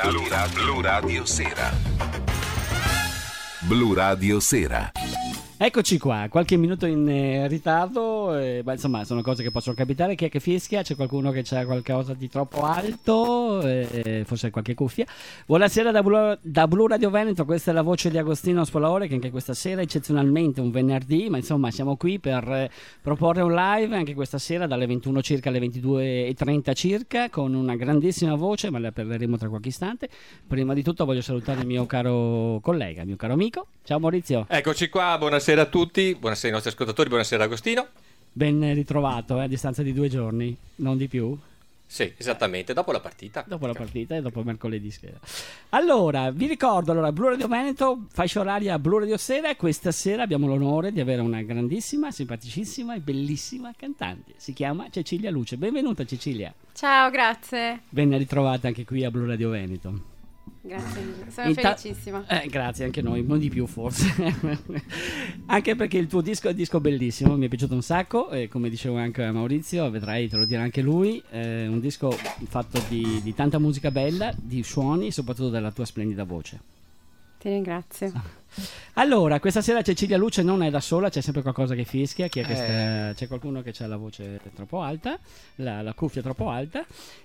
Blu Radio Sera. Blu Radio Sera. Eccoci qua, qualche minuto in ritardo, ma insomma sono cose che possono capitare. Chi è che fischia? C'è qualcuno che c'ha qualcosa di troppo alto, forse qualche cuffia. Buonasera da Blu Radio Veneto, questa è la voce di Agostino Spolaore, che anche questa sera, eccezionalmente un venerdì, ma insomma siamo qui per proporre un live anche questa sera dalle 21 circa alle 22:30 circa, con una grandissima voce, ma la parleremo tra qualche istante. Prima di tutto voglio salutare il mio caro collega, il mio caro amico. Ciao Maurizio. Eccoci qua, buonasera a tutti, buonasera ai nostri ascoltatori, buonasera Agostino. Ben ritrovato, a distanza di 2 giorni, non di più. Sì, esattamente, dopo la partita. Dopo la partita e dopo mercoledì sera. Allora, vi ricordo, Blu Radio Veneto, fascia oraria Blu Radio Sera, e questa sera abbiamo l'onore di avere una grandissima, simpaticissima e bellissima cantante. Si chiama Cecilia Luce. Benvenuta Cecilia. Ciao, grazie. Ben ritrovata anche qui a Blu Radio Veneto. Grazie mille, sono felicissima. Grazie, anche noi, un di più forse. Anche perché il tuo disco è un disco bellissimo, mi è piaciuto un sacco, e come dicevo anche a Maurizio, vedrai, te lo dirà anche lui, un disco fatto di tanta musica bella, di suoni e soprattutto della tua splendida voce. Ti ringrazio. Allora, questa sera Cecilia Luce non è da sola, c'è sempre qualcosa che fischia. C'è qualcuno che ha la voce troppo alta, la cuffia troppo alta.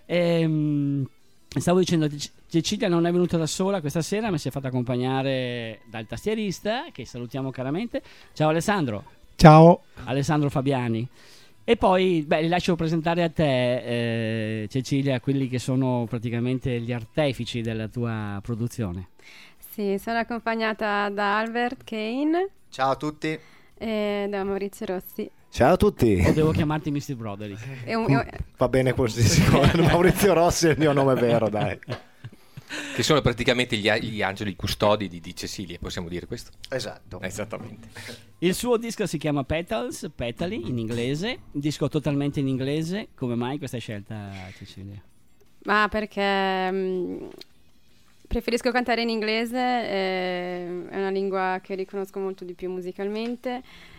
Stavo dicendo, Cecilia non è venuta da sola questa sera, ma si è fatta accompagnare dal tastierista, che salutiamo caramente. Ciao Alessandro. Ciao. Alessandro Fabiani. E poi li lascio presentare a te, Cecilia, quelli che sono praticamente gli artefici della tua produzione. Sì, sono accompagnata da Albert Kane. Ciao a tutti. E da Maurizio Rossi. Ciao a tutti. O devo chiamarti Mr. Broderick? Va bene così, Maurizio Rossi è il mio nome vero, dai. Che sono praticamente gli angeli custodi di Cecilia, possiamo dire questo? Esatto. Esattamente. Il suo disco si chiama Petals, Petali in inglese, un disco totalmente in inglese. Come mai questa scelta, Cecilia? Ma perché preferisco cantare in inglese, è una lingua che riconosco molto di più musicalmente.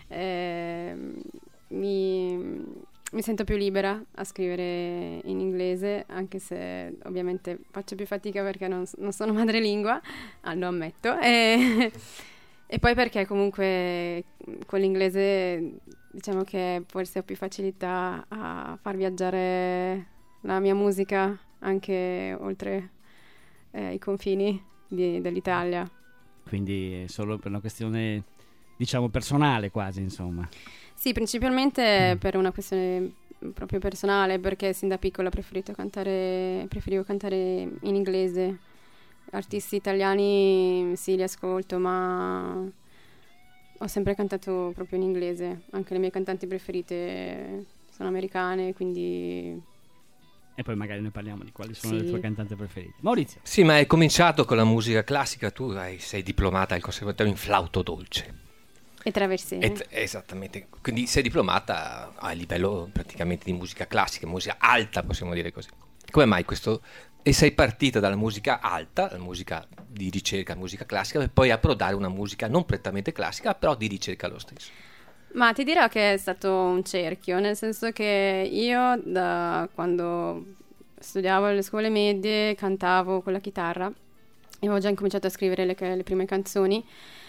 Mi sento più libera a scrivere in inglese, anche se ovviamente faccio più fatica perché non sono madrelingua, lo ammetto, e poi perché comunque con l'inglese diciamo che forse ho più facilità a far viaggiare la mia musica anche oltre i confini dell'Italia. Quindi è solo per una questione, diciamo, personale quasi, insomma. Sì, principalmente per una questione proprio personale, perché sin da piccola preferivo cantare in inglese. Artisti italiani sì, li ascolto, ma ho sempre cantato proprio in inglese. Anche le mie cantanti preferite sono americane, quindi... E poi magari noi parliamo di quali sono le tue cantanti preferite. Maurizio. Sì, ma hai cominciato con la musica classica, tu sei diplomata al conservatorio in flauto dolce. E traversine. Esattamente, quindi sei diplomata a livello praticamente di musica classica, musica alta, possiamo dire così. Come mai questo? E sei partita dalla musica alta, la musica di ricerca, musica classica, per poi approdare una musica non prettamente classica, però di ricerca lo stesso. Ma ti dirò che è stato un cerchio, nel senso che io da quando studiavo alle scuole medie cantavo con la chitarra e avevo già incominciato a scrivere le prime canzoni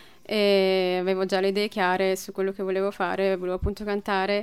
e avevo già le idee chiare su quello che volevo fare, volevo appunto cantare,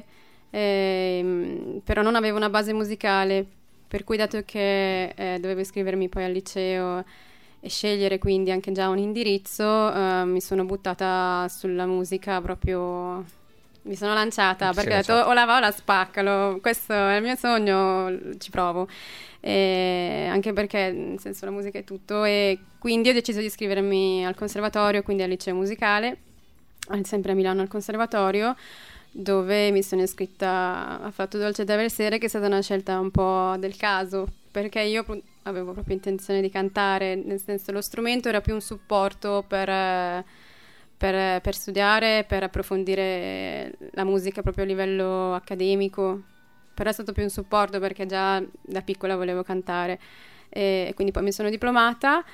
però non avevo una base musicale, per cui dato che dovevo iscrivermi poi al liceo e scegliere quindi anche già un indirizzo, mi sono buttata sulla musica proprio, mi sono lanciata perché ho detto o la va o la spacca, questo è il mio sogno, ci provo. Anche perché nel senso la musica è tutto, e quindi ho deciso di iscrivermi al conservatorio, quindi al liceo musicale, sempre a Milano al conservatorio, dove mi sono iscritta a Flauto Dolce da Versere, che è stata una scelta un po' del caso, perché io avevo proprio intenzione di cantare, nel senso lo strumento era più un supporto per studiare, per approfondire la musica proprio a livello accademico, però è stato più un supporto perché già da piccola volevo cantare, e quindi poi mi sono diplomata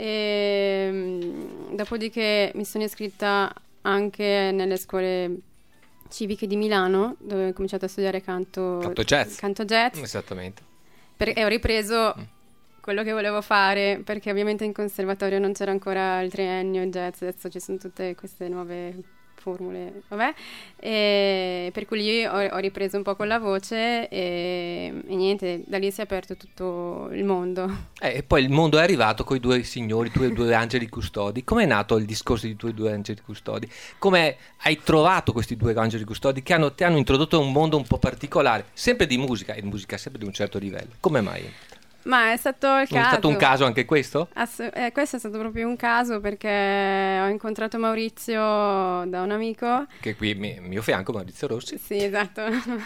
e dopodiché mi sono iscritta anche nelle scuole civiche di Milano, dove ho cominciato a studiare canto jazz. Esattamente. E ho ripreso quello che volevo fare, perché ovviamente in conservatorio non c'era ancora il triennio in jazz, adesso ci sono tutte queste nuove formule, vabbè, e per cui lì ho ripreso un po' con la voce e niente, da lì si è aperto tutto il mondo. E poi il mondo è arrivato con i due signori, i tuoi due angeli custodi. Com'è nato il discorso di tuoi due angeli custodi? Come hai trovato questi due angeli custodi che ti hanno introdotto a un mondo un po' particolare, sempre di musica, e musica sempre di un certo livello? Come mai? Ma è stato il caso. È stato un caso anche questo? Questo è stato proprio un caso, perché ho incontrato Maurizio da un amico. Che qui mio fianco, Maurizio Rossi. Sì, esatto.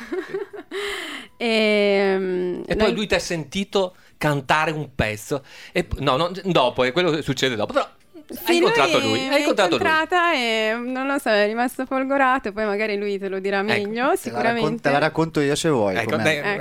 E poi lui ti ha sentito cantare un pezzo. Dopo, è quello che succede dopo. Però hai incontrato lui. Hai incontrato lui. E non lo so, è rimasto folgorato. Poi magari lui te lo dirà meglio, sicuramente. Te la racconto io se vuoi. Ecco,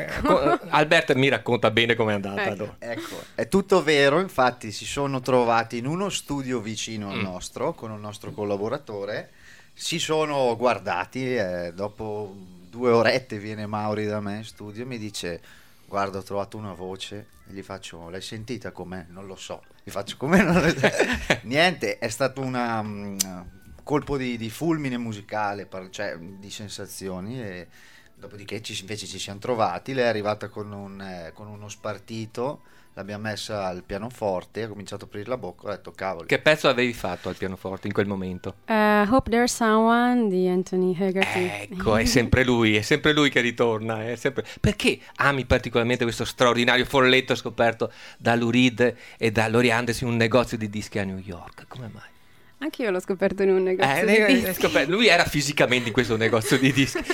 Albert mi racconta bene com'è andata. Ecco, è tutto vero. Infatti si sono trovati in uno studio vicino al nostro, con un nostro collaboratore. Si sono guardati, dopo 2 orette viene Mauri da me in studio e mi dice: guarda, ho trovato una voce. E gli faccio: l'hai sentita com'è? Non lo so. Gli faccio: com'è? Niente, è stato un colpo di fulmine musicale, cioè di sensazioni, e dopodiché invece ci siamo trovati. Lei è arrivata con uno spartito, l'abbiamo messa al pianoforte, ha cominciato a aprire la bocca, ho detto: cavolo. Che pezzo avevi fatto al pianoforte in quel momento? Hope There's Someone di Anthony Hegarty. Ecco, è sempre lui che ritorna. È sempre... Perché ami particolarmente questo straordinario folletto scoperto da Lou Reed e da Laurie Anderson in un negozio di dischi a New York? Come mai? Anche io l'ho scoperto in un negozio di dischi. Lui era fisicamente in questo negozio di dischi.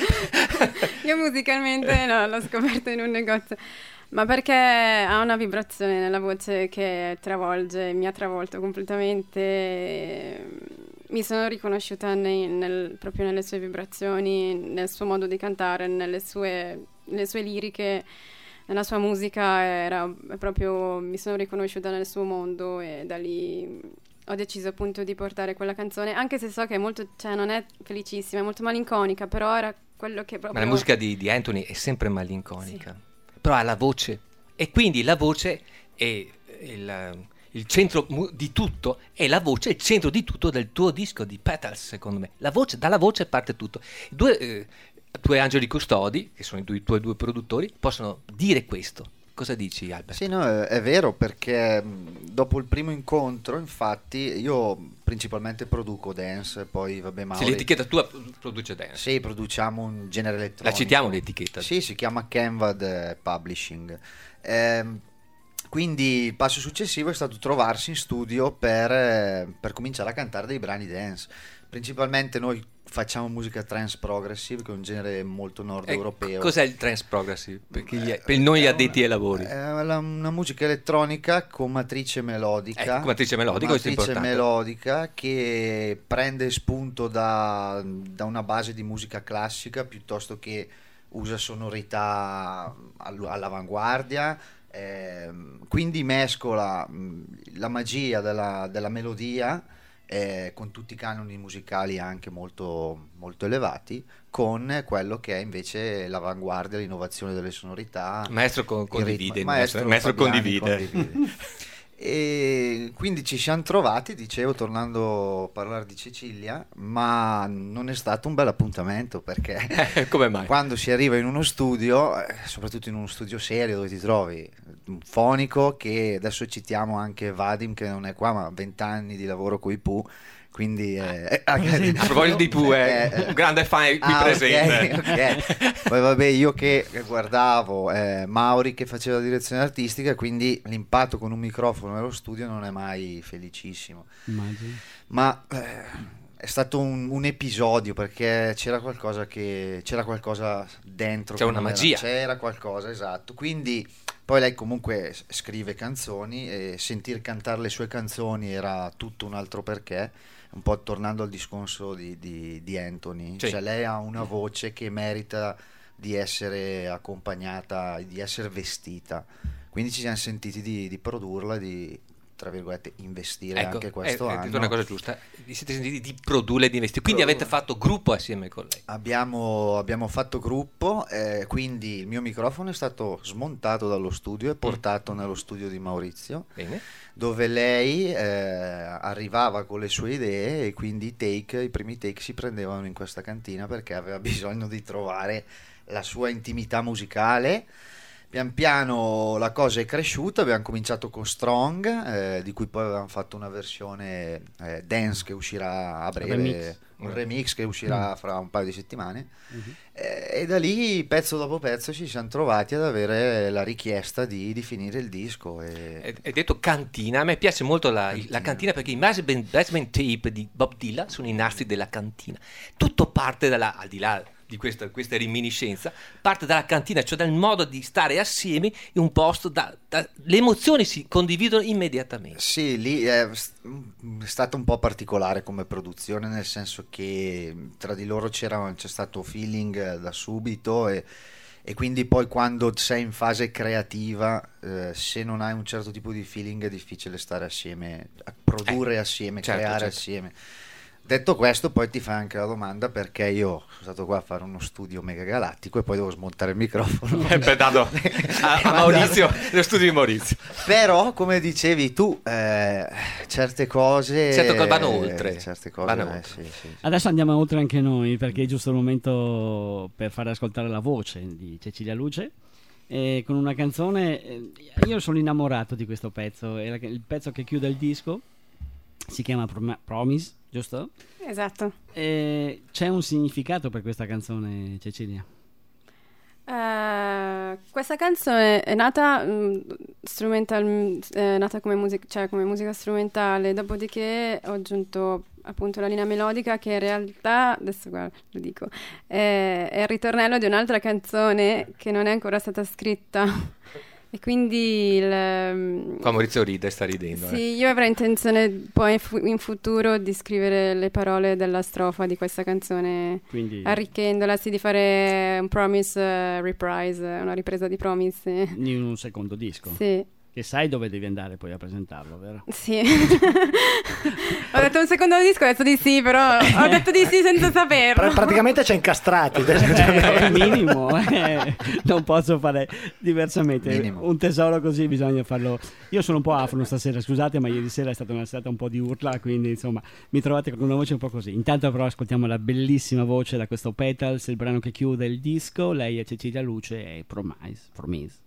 Io musicalmente no, l'ho scoperto in un negozio. Ma perché ha una vibrazione nella voce che mi ha travolto completamente. Mi sono riconosciuta proprio nelle sue vibrazioni, nel suo modo di cantare, nelle sue liriche, nella sua musica. Mi sono riconosciuta nel suo mondo e da lì ho deciso appunto di portare quella canzone, anche se so che è molto, cioè non è felicissima, è molto malinconica, però era quello che proprio... Ma la musica di Anthony è sempre malinconica. Sì. Però ha la voce, e quindi la voce è il centro di tutto, e la voce è il centro di tutto del tuo disco di Petals, secondo me. Dalla voce parte tutto. I tuoi angeli custodi, che sono i tuoi due produttori, possono dire questo. Cosa dici, Albert? Sì, no, è vero, perché dopo il primo incontro, infatti, io principalmente produco dance, poi vabbè, Mauri... Sì, l'etichetta tua produce dance. Sì, produciamo un genere elettronico. La citiamo l'etichetta? Sì, si chiama Canvad Publishing. Quindi il passo successivo è stato trovarsi in studio per cominciare a cantare dei brani dance. Principalmente noi facciamo musica trance progressive, che è un genere molto nord europeo. Cos'è il trance progressive? Per noi addetti ai lavori. È una musica elettronica con matrice melodica. Matrice melodica, questo è importante. Melodica che prende spunto da una base di musica classica, piuttosto che usa sonorità all'avanguardia. Quindi mescola la magia della melodia, con tutti i canoni musicali anche molto, molto elevati, con quello che è invece l'avanguardia, l'innovazione delle sonorità. Maestro condivide. Maestro condivide. E quindi ci siamo trovati, dicevo, tornando a parlare di Cecilia, ma non è stato un bel appuntamento, perché come mai? Quando si arriva in uno studio, soprattutto in uno studio serio dove ti trovi un fonico, che adesso citiamo anche Vadim, che non è qua, ma ha 20 anni di lavoro coi Pooh, quindi a proposito di Pooh, un grande fan qui presente. Okay. Poi vabbè, io che guardavo Mauri che faceva la direzione artistica, quindi l'impatto con un microfono nello studio non è mai felicissimo. Immagino. Ma è stato un episodio, perché c'era qualcosa dentro, c'era una magia, c'era qualcosa, esatto. Quindi poi lei comunque scrive canzoni, e sentir cantare le sue canzoni era tutto un altro perché, un po' tornando al discorso di Anthony. Sì. Cioè lei ha una voce che merita di essere accompagnata, di essere vestita, quindi ci siamo sentiti di produrla, di tra virgolette, investire Ecco, anche questo hai detto anno. una cosa giusta, vi siete sentiti di produrre e di investire, quindi avete fatto gruppo assieme con lei. Abbiamo fatto gruppo, quindi il mio microfono è stato smontato dallo studio e portato nello studio di Maurizio, Bene. dove lei arrivava con le sue idee e quindi i primi take si prendevano in questa cantina perché aveva bisogno di trovare la sua intimità musicale. Pian piano la cosa è cresciuta, abbiamo cominciato con Strong, di cui poi avevamo fatto una versione dance che uscirà a breve, un remix che uscirà fra un paio di settimane, e da lì pezzo dopo pezzo ci siamo trovati ad avere la richiesta di finire il disco. È detto cantina, a me piace molto la cantina perché i basement tape di Bob Dylan sono i nastri della cantina, tutto parte al di là di questa reminiscenza, parte dalla cantina, cioè dal modo di stare assieme in un posto, le emozioni si condividono immediatamente. Sì, lì è stato un po' particolare come produzione, nel senso che tra di loro c'è stato feeling da subito e quindi poi quando sei in fase creativa, se non hai un certo tipo di feeling è difficile stare assieme, a produrre assieme, certo, creare certo. assieme. Detto questo, poi ti fai anche la domanda perché io sono stato qua a fare uno studio mega galattico e poi devo smontare il microfono. Dato a Maurizio, lo studio di Maurizio. Però, come dicevi tu, certe cose... Certo che vanno oltre. Certe cose, Vanno oltre. sì. Adesso andiamo oltre anche noi perché è giusto il momento per far ascoltare la voce di Cecilia Luce. Con una canzone, io sono innamorato di questo pezzo, è il pezzo che chiude il disco, si chiama Promise, giusto? Esatto. C'è un significato per questa canzone, Cecilia? Questa canzone è nata, nata come musica strumentale, dopodiché ho aggiunto appunto la linea melodica che in realtà, adesso guarda, lo dico, è il ritornello di un'altra canzone che non è ancora stata scritta. E quindi Qua Maurizio ride, sta ridendo. sì, io avrei intenzione poi in futuro di scrivere le parole della strofa di questa canzone, Quindi arricchendola, sì, di fare un Promise reprise, una ripresa di Promise. in un secondo disco. Sì. Che sai dove devi andare poi a presentarlo, vero? Sì. Ho detto un secondo disco, ho detto di sì, però ho detto di sì senza saperlo. Praticamente c'è incastrati. Minimo, non posso fare diversamente. Minimo. Un tesoro così bisogna farlo. Io sono un po' afro stasera, scusate, ma ieri sera è stata una serata un po' di urla, quindi insomma mi trovate con una voce un po' così. Intanto però ascoltiamo la bellissima voce da questo Petals, il brano che chiude il disco. Lei è Cecilia Luce e Promise. Promise.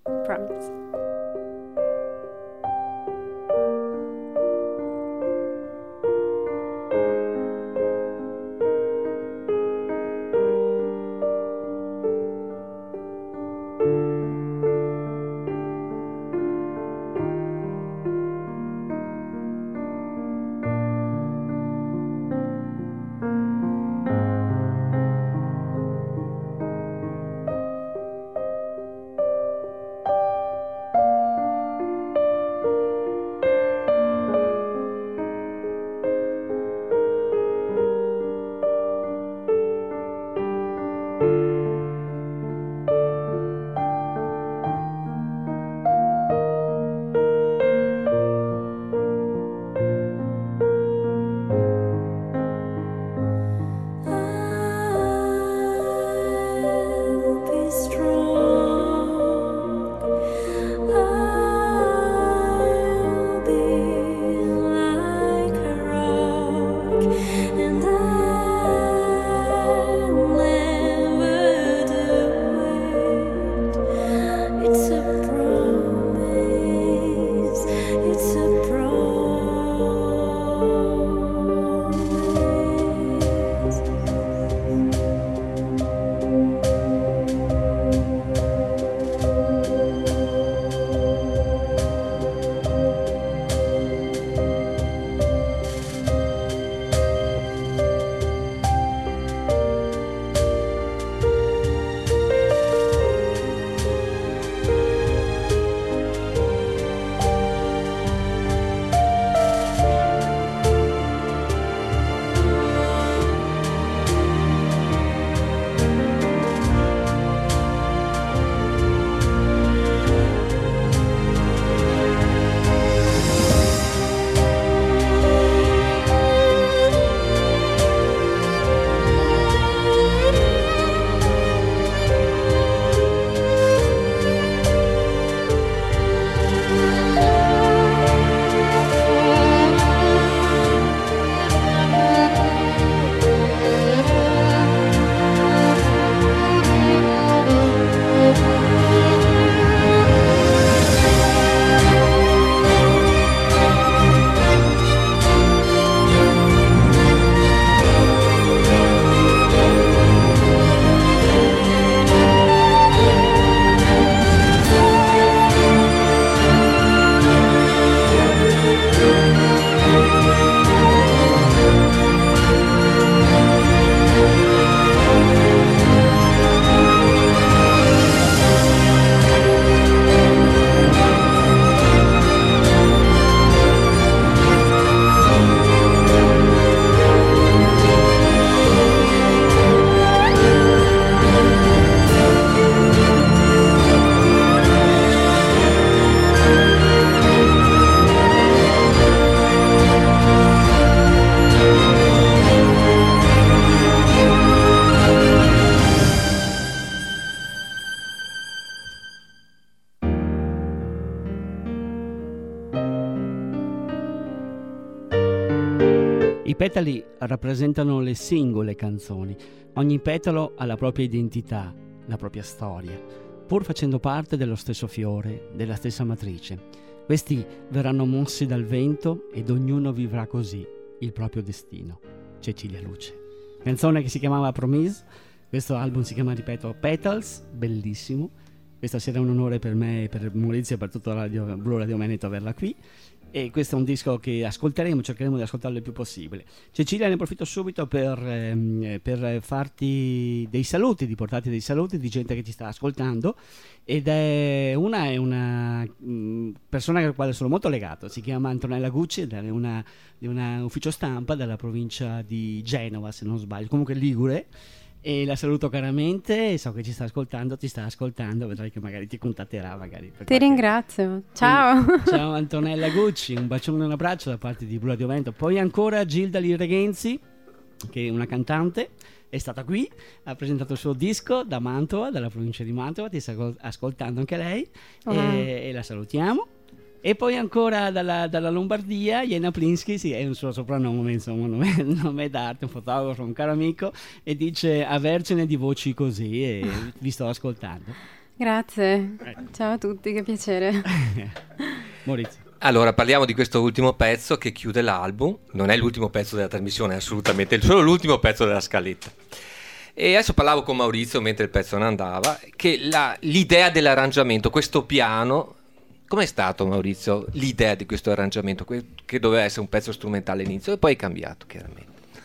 petali rappresentano le singole canzoni. Ogni petalo ha la propria identità, la propria storia, pur facendo parte dello stesso fiore, della stessa matrice. Questi verranno mossi dal vento ed ognuno vivrà così il proprio destino. Cecilia Luce. Canzone che si chiamava Promise. Questo album si chiama, ripeto, Petals, bellissimo. Questa sera è un onore per me, per Maurizio e per tutto Blu Radio Veneto averla qui. E questo è un disco che ascolteremo, cercheremo di ascoltarlo il più possibile. Cecilia, ne approfitto subito per farti dei saluti, di portarti dei saluti di gente che ti sta ascoltando, ed è una persona alla quale sono molto legato. Si chiama Antonella Gucci ed è di un ufficio stampa della provincia di Genova, se non sbaglio, comunque ligure. E la saluto caramente, so che ti sta ascoltando, vedrai che magari ti contatterà. Ti ringrazio, ciao. Ciao Antonella Gucci, un bacione e un abbraccio da parte di Blu Radio Veneto. Poi ancora Gilda Lireghenzi, che è una cantante, è stata qui, ha presentato il suo disco da Mantova, dalla provincia di Mantova, ti sta ascoltando anche lei, e la salutiamo. E poi ancora dalla Lombardia, Jena Plinsky, sì, è un suo soprannome, insomma, un nome d'arte, un fotografo, un caro amico, e dice: avercene di voci così, e vi sto ascoltando. Grazie, ciao a tutti, che piacere. Maurizio. Allora, parliamo di questo ultimo pezzo che chiude l'album. Non è l'ultimo pezzo della trasmissione, assolutamente, è solo l'ultimo pezzo della scaletta. E adesso parlavo con Maurizio mentre il pezzo non andava, che l'idea dell'arrangiamento, questo piano... Com'è stato, Maurizio, l'idea di questo arrangiamento, che doveva essere un pezzo strumentale all'inizio e poi è cambiato, chiaramente?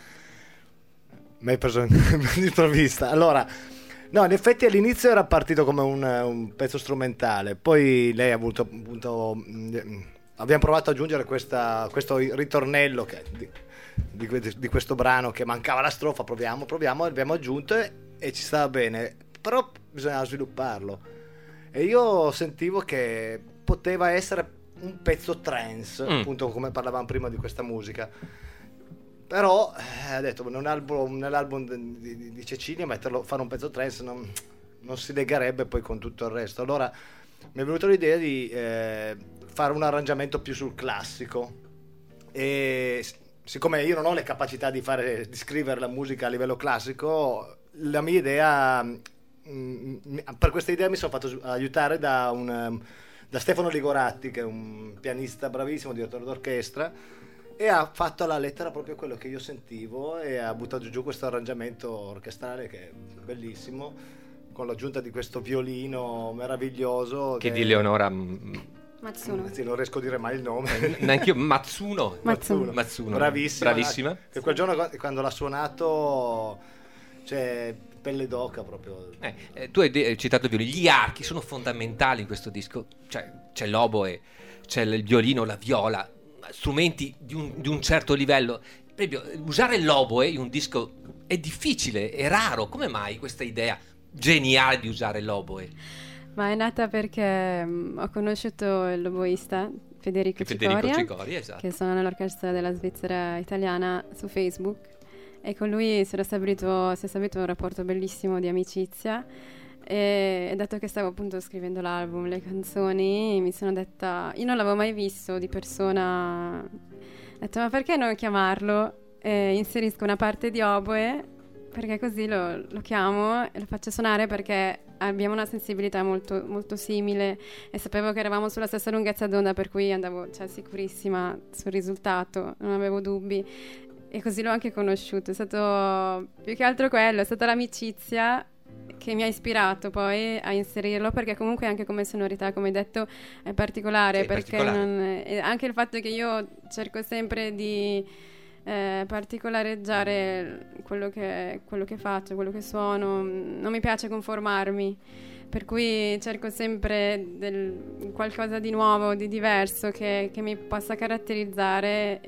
Mi hai preso all'improvvista. Allora, no, in effetti all'inizio era partito come un pezzo strumentale, poi lei ha avuto appunto... abbiamo provato ad aggiungere questo ritornello di questo brano, che mancava la strofa, proviamo, abbiamo aggiunto e ci stava bene, però bisognava svilupparlo. E io sentivo che poteva essere un pezzo trance, appunto come parlavamo prima di questa musica. Però ha detto, nell'album di Cecilia fare un pezzo trance non si legherebbe poi con tutto il resto. Allora mi è venuta l'idea di fare un arrangiamento più sul classico, e siccome io non ho le capacità di scrivere la musica a livello classico, la mia idea... per questa idea mi sono fatto aiutare da Stefano Ligoratti, che è un pianista bravissimo, direttore d'orchestra, e ha fatto alla lettera proprio quello che io sentivo e ha buttato giù questo arrangiamento orchestrale che è bellissimo, con l'aggiunta di questo violino meraviglioso che di Leonora Matsuno. Sì, non riesco a dire mai il nome. Neanche io. Matsuno. Bravissima. Che quel giorno quando l'ha suonato, cioè, pelle d'oca proprio. Tu hai citato il violino, gli archi sono fondamentali in questo disco, cioè c'è l'oboe, c'è il violino, la viola, strumenti di un certo livello. Proprio usare l'oboe in un disco è difficile, è raro. Come mai questa idea geniale di usare l'oboe? Ma è nata perché ho conosciuto l'oboista Federico Cicoria, esatto, che suona nell'orchestra della Svizzera italiana, su Facebook. E con lui si è stabilito un rapporto bellissimo di amicizia, e dato che stavo appunto scrivendo l'album, le canzoni, mi sono detta, io non l'avevo mai visto di persona, ho detto ma perché non chiamarlo, inserisco una parte di oboe, perché così lo chiamo e lo faccio suonare, perché abbiamo una sensibilità molto, molto simile e sapevo che eravamo sulla stessa lunghezza d'onda, per cui andavo, sicurissima sul risultato, non avevo dubbi. E così l'ho anche conosciuto. È stato più che altro quello, è stata l'amicizia che mi ha ispirato poi a inserirlo, perché comunque anche come sonorità, come hai detto, è particolare, sì, perché anche il fatto che io cerco sempre di particolareggiare quello che faccio, quello che suono, non mi piace conformarmi, per cui cerco sempre qualcosa di nuovo, di diverso, che mi possa caratterizzare,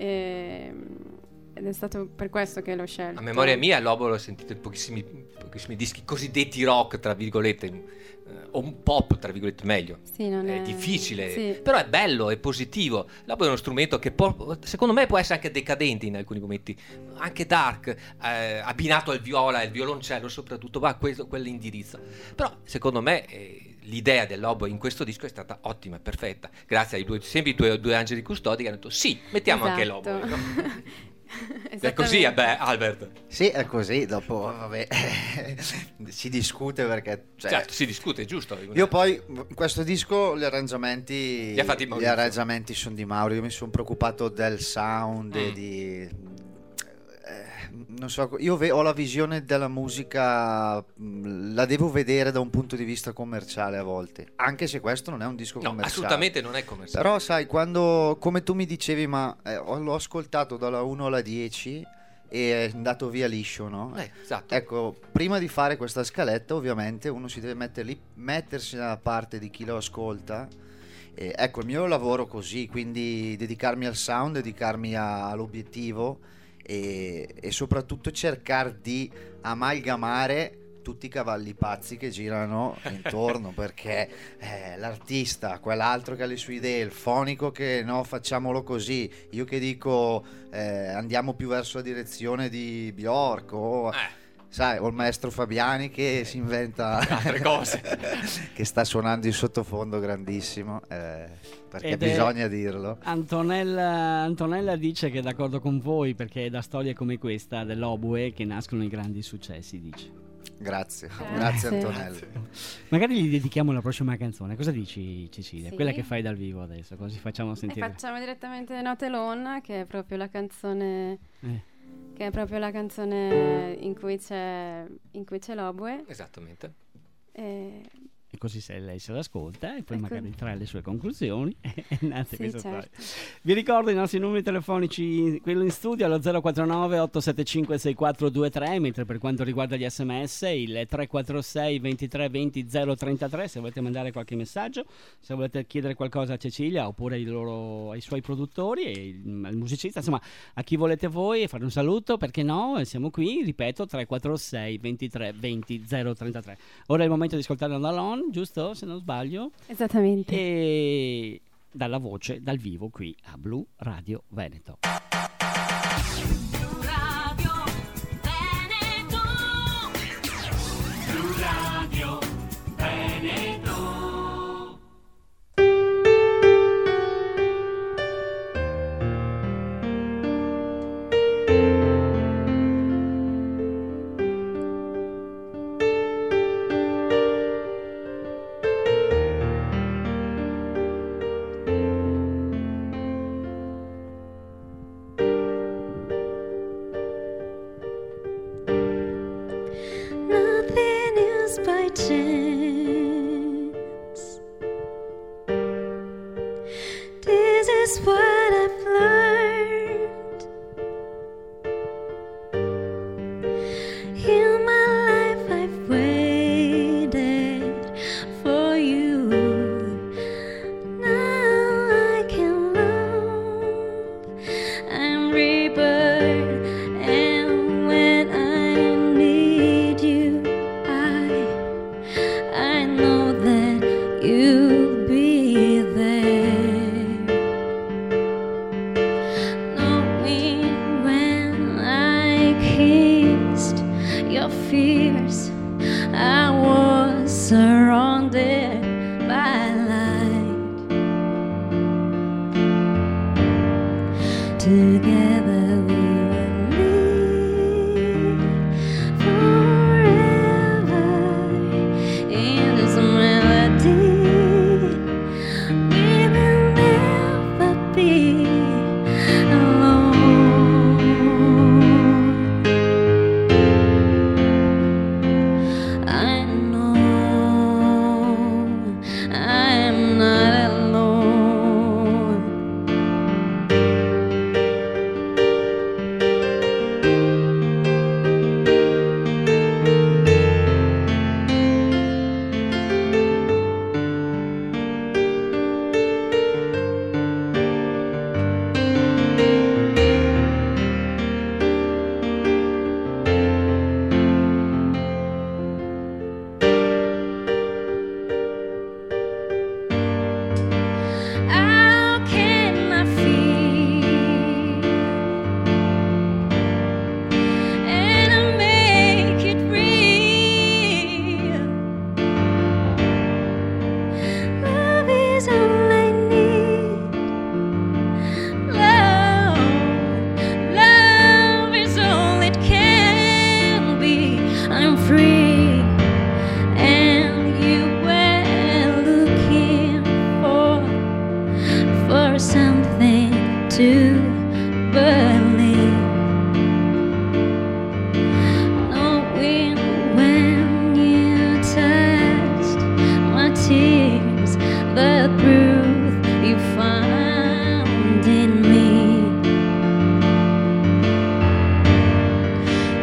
ed è stato per questo che l'ho scelto. A memoria mia, l'oboe l'ho sentito in pochissimi dischi cosiddetti rock, tra virgolette, o un pop, tra virgolette, meglio. Sì, non è difficile, sì. Però è bello, è positivo. L'oboe è uno strumento che secondo me può essere anche decadente in alcuni momenti, anche dark, abbinato al viola e al violoncello, soprattutto va a quell'indirizzo. Però secondo me l'idea dell'oboe in questo disco è stata ottima, perfetta, grazie ai due angeli custodi che hanno detto sì, mettiamo anche l'oboe, no? È così, Albert. Sì, è così, dopo vabbè, si discute perché... cioè, Certo, si discute, è giusto. io poi, in questo disco, gli arrangiamenti... Li ha fatti Maurizio. Gli arrangiamenti sono di Mauro, io mi sono preoccupato del sound e di... non so, io ho la visione della musica, la devo vedere da un punto di vista commerciale a volte, anche se questo non è un disco No, commerciale. assolutamente non è commerciale. Però sai, quando, come tu mi dicevi, ma l'ho ascoltato dalla 1 alla 10 e è andato via liscio, no? Esatto. Ecco, prima di fare questa scaletta ovviamente uno si deve mettersi dalla parte di chi lo ascolta. Ecco, il mio lavoro così, quindi dedicarmi al sound, dedicarmi all'obiettivo e soprattutto cercare di amalgamare tutti i cavalli pazzi che girano intorno, perché l'artista, quell'altro che ha le sue idee, il fonico che no, facciamolo così, io che dico andiamo più verso la direzione di Bjork o sai, o il maestro Fabiani che si inventa altre cose, che sta suonando in sottofondo grandissimo, perché bisogna dirlo. Antonella dice che è d'accordo con voi, perché è da storie come questa dell'Oboe che nascono i grandi successi, dice. Grazie Antonella. Magari gli dedichiamo la prossima canzone. Cosa dici, Cecilia? Sì. Quella che fai dal vivo adesso, così facciamo E sentire. facciamo direttamente Notelon, che è proprio la canzone in cui c'è l'oboe. Esattamente. E così lei se l'ascolta e poi Ecco. magari trae le sue conclusioni e nate Sì, questa certo. storia. Vi ricordo i nostri numeri telefonici, quello in studio allo 049 875 6423, mentre per quanto riguarda gli sms il 346 23 20 033 se volete mandare qualche messaggio, se volete chiedere qualcosa a Cecilia oppure ai suoi produttori e al musicista, insomma a chi volete voi, fare un saluto, perché no, siamo qui, ripeto, 346 23 20 033. Ora è il momento di ascoltare Notelon, giusto, se non sbaglio, Esattamente. e dalla voce dal vivo qui a Blu Radio Veneto. Nothing is by chance. This is what I've learned. In my life I've waited for you. Now I can love. I'm rebirth, and when I need you, I know that you'll be there. Knowing when I kissed your fears, I was surrounded by light. Together we will live forever in this melody. We will never be alone. I know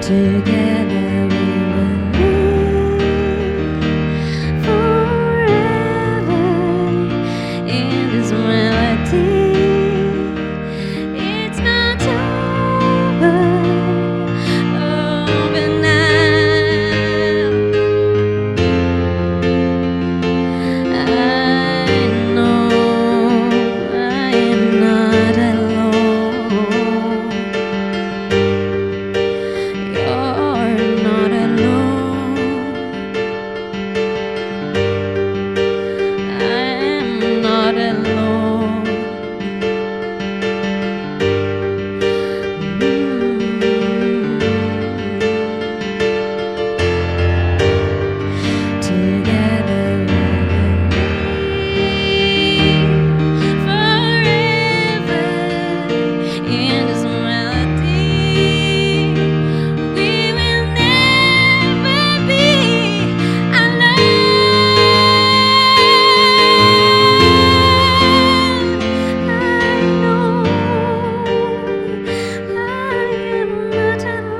Together we will live forever in this melody. It's not over now. I know I am not alone. You're not alone. I'm not alone. Together we will live forever in this melody. We will never be alone. I know I am not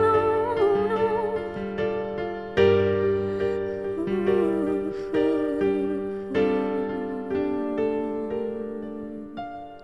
alone.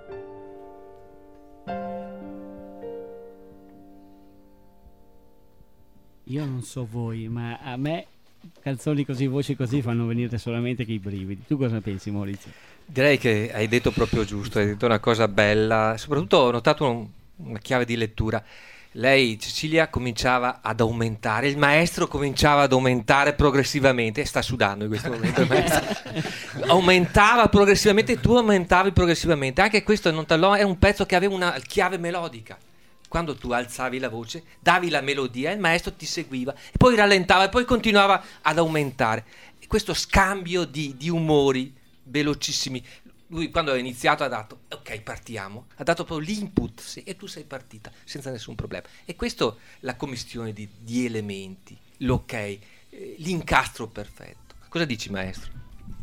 Io non so voi, ma a me canzoni così, voci così fanno venire solamente che i brividi. Tu cosa pensi, Maurizio? Direi che hai detto proprio giusto, hai detto una cosa bella, soprattutto ho notato una chiave di lettura. Lei, Cecilia, cominciava ad aumentare, il maestro cominciava ad aumentare progressivamente, e sta sudando in questo momento il maestro. Aumentava progressivamente e tu aumentavi progressivamente. Anche questo non te lo, è un pezzo che aveva una chiave melodica. Quando tu alzavi la voce, davi la melodia, il maestro ti seguiva e poi rallentava e poi continuava ad aumentare. E questo scambio di umori velocissimi. Lui quando ha iniziato ha dato, ok, partiamo, ha dato proprio l'input, sì, e tu sei partita senza nessun problema. E questo la commistione di elementi, l'ok, l'incastro perfetto. Cosa dici, maestro?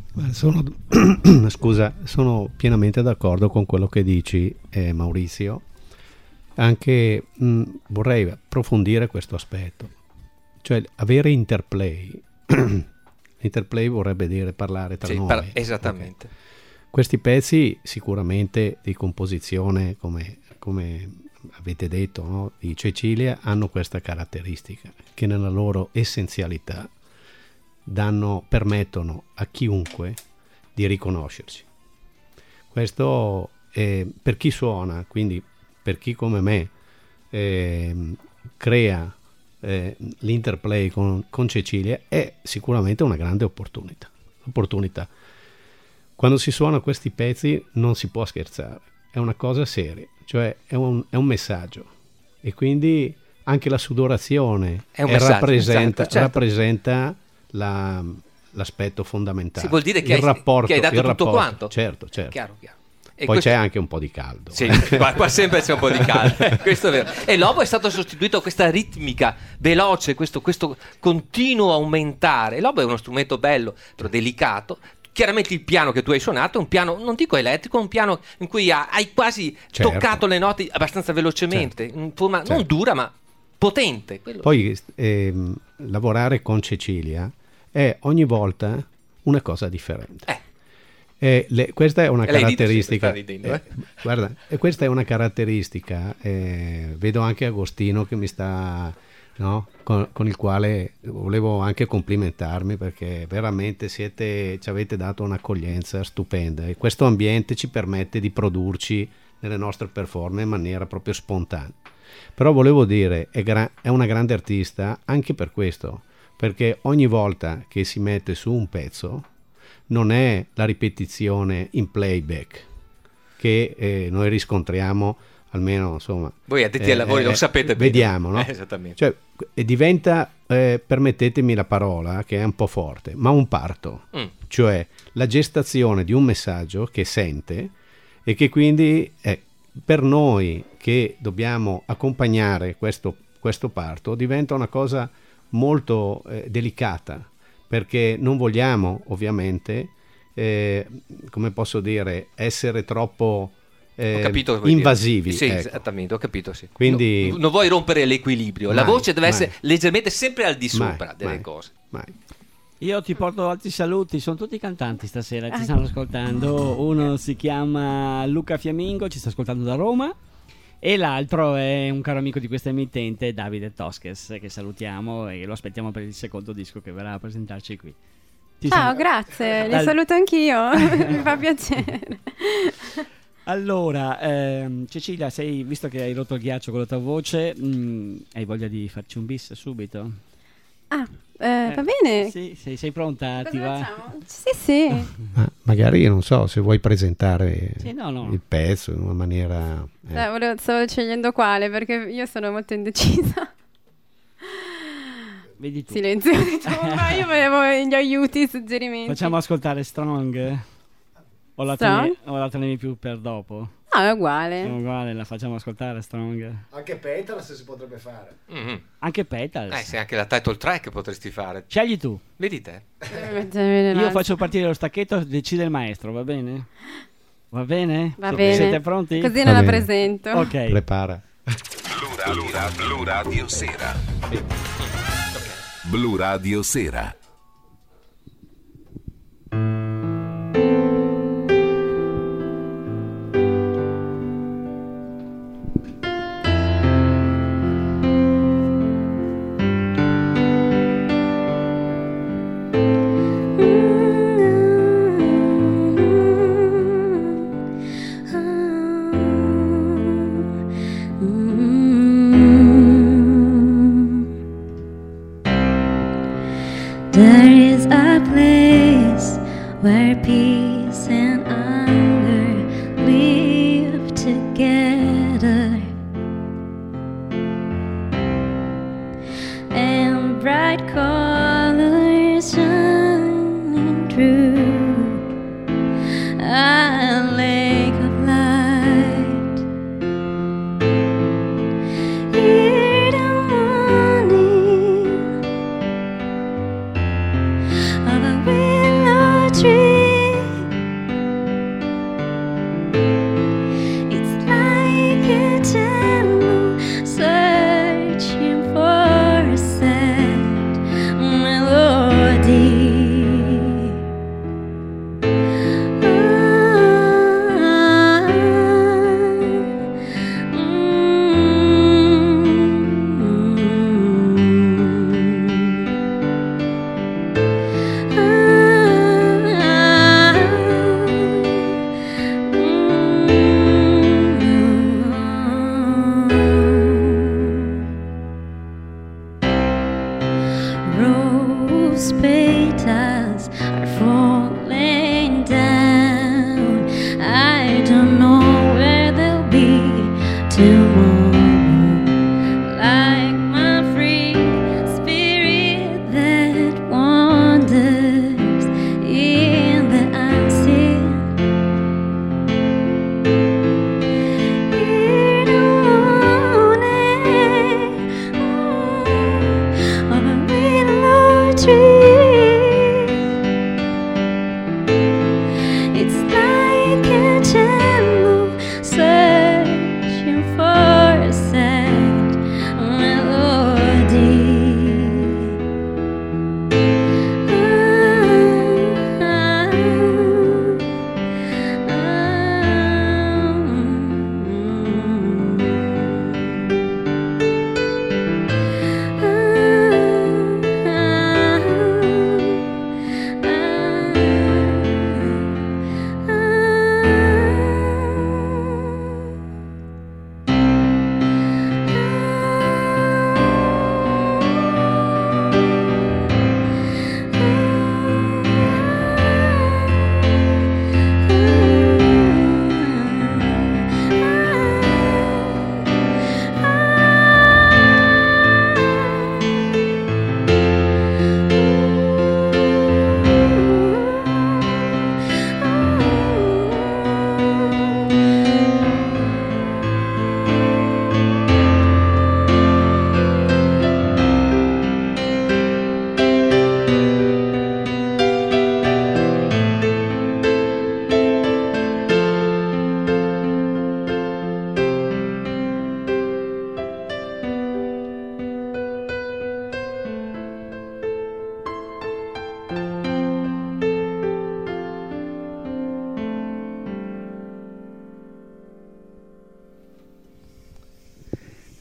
Scusa, sono pienamente d'accordo con quello che dici, Maurizio. Anche vorrei approfondire questo aspetto, cioè avere interplay. Interplay vorrebbe dire parlare tra noi. Esattamente. Okay. Questi pezzi sicuramente di composizione, come avete detto, no? Di Cecilia, hanno questa caratteristica che nella loro essenzialità permettono a chiunque di riconoscerci. Questo per chi suona, quindi per chi come me crea l'interplay con Cecilia, è sicuramente una grande opportunità. Quando si suonano questi pezzi non si può scherzare, è una cosa seria, cioè è un messaggio, e quindi anche la sudorazione rappresenta l'aspetto fondamentale. Si vuol dire che hai dato tutto quanto. Certo. Chiaro. E poi questo... c'è anche un po' di caldo. Sì, qua sempre c'è un po' di caldo, questo è vero. E l'oboe è stato sostituito a questa ritmica veloce, questo continuo aumentare. L'oboe è uno strumento bello, però delicato. Chiaramente il piano che tu hai suonato è un piano, non dico elettrico, un piano in cui hai quasi toccato le note abbastanza velocemente, in forma non dura ma potente. Poi lavorare con Cecilia è ogni volta una cosa differente. Questa è una caratteristica. Guarda, questa è una caratteristica. Vedo anche Agostino che mi sta, no? Con il quale volevo anche complimentarmi, perché veramente ci avete dato un'accoglienza stupenda, e questo ambiente ci permette di produrci nelle nostre performance in maniera proprio spontanea. Però volevo dire, è una grande artista anche per questo, perché ogni volta che si mette su un pezzo non è la ripetizione in playback che noi riscontriamo, almeno insomma. Voi addetti ai lavori lo sapete bene. Vediamo, no? Esattamente. Cioè, diventa, permettetemi la parola che è un po' forte, ma un parto. Cioè la gestazione di un messaggio che sente, e che quindi per noi che dobbiamo accompagnare questo parto diventa una cosa molto delicata, perché non vogliamo ovviamente come posso dire, essere troppo Ho capito cosa vuoi invasivi. dire. Sì, ecco. esattamente, ho capito, sì. Quindi non vuoi rompere l'equilibrio. La Mai, voce deve mai. essere leggermente sempre al di sopra Mai, delle mai. cose. Mai. Io ti porto altri saluti, sono tutti cantanti stasera, ci stanno ascoltando. Uno si chiama Luca Fiammingo, ci sta ascoltando da Roma. E l'altro è un caro amico di questa emittente, Davide Tosches, che salutiamo e lo aspettiamo per il secondo disco che verrà a presentarci qui. Ciao, grazie, li saluto anch'io, mi fa piacere. Allora, Cecilia, visto che hai rotto il ghiaccio con la tua voce, hai voglia di farci un bis subito? Va bene. Sì, sei pronta? Cosa Ti va? facciamo? Sì. Magari non so se vuoi presentare Sì, no. il pezzo in una maniera. Stavo scegliendo quale perché io sono molto indecisa. Vedi tu. Silenzio, ma io volevo gli aiuti, i suggerimenti. Facciamo ascoltare Strong? O la tenevi più per dopo? No, è uguale. È uguale, la facciamo ascoltare Strong. Anche Petals si potrebbe fare. Mm-hmm. Anche Petals. Sì, anche la title track potresti fare. Scegli tu. Vedi te. Io faccio partire lo stacchetto, decide il maestro, va bene? Va bene? Va bene. Siete pronti? Così non la presento. Ok. Prepara. Blu Radio Sera. Blu Radio Sera. There is a place where peace and anger live together, and bright colors shining through a lake of light. Hear the morning of a willow tree. It's like a gem searching for a sad melody. Rose petals are falling down. I don't know where they'll be tomorrow. Like my free spirit that wanders in the unseen. Hear the moaning of a willow tree.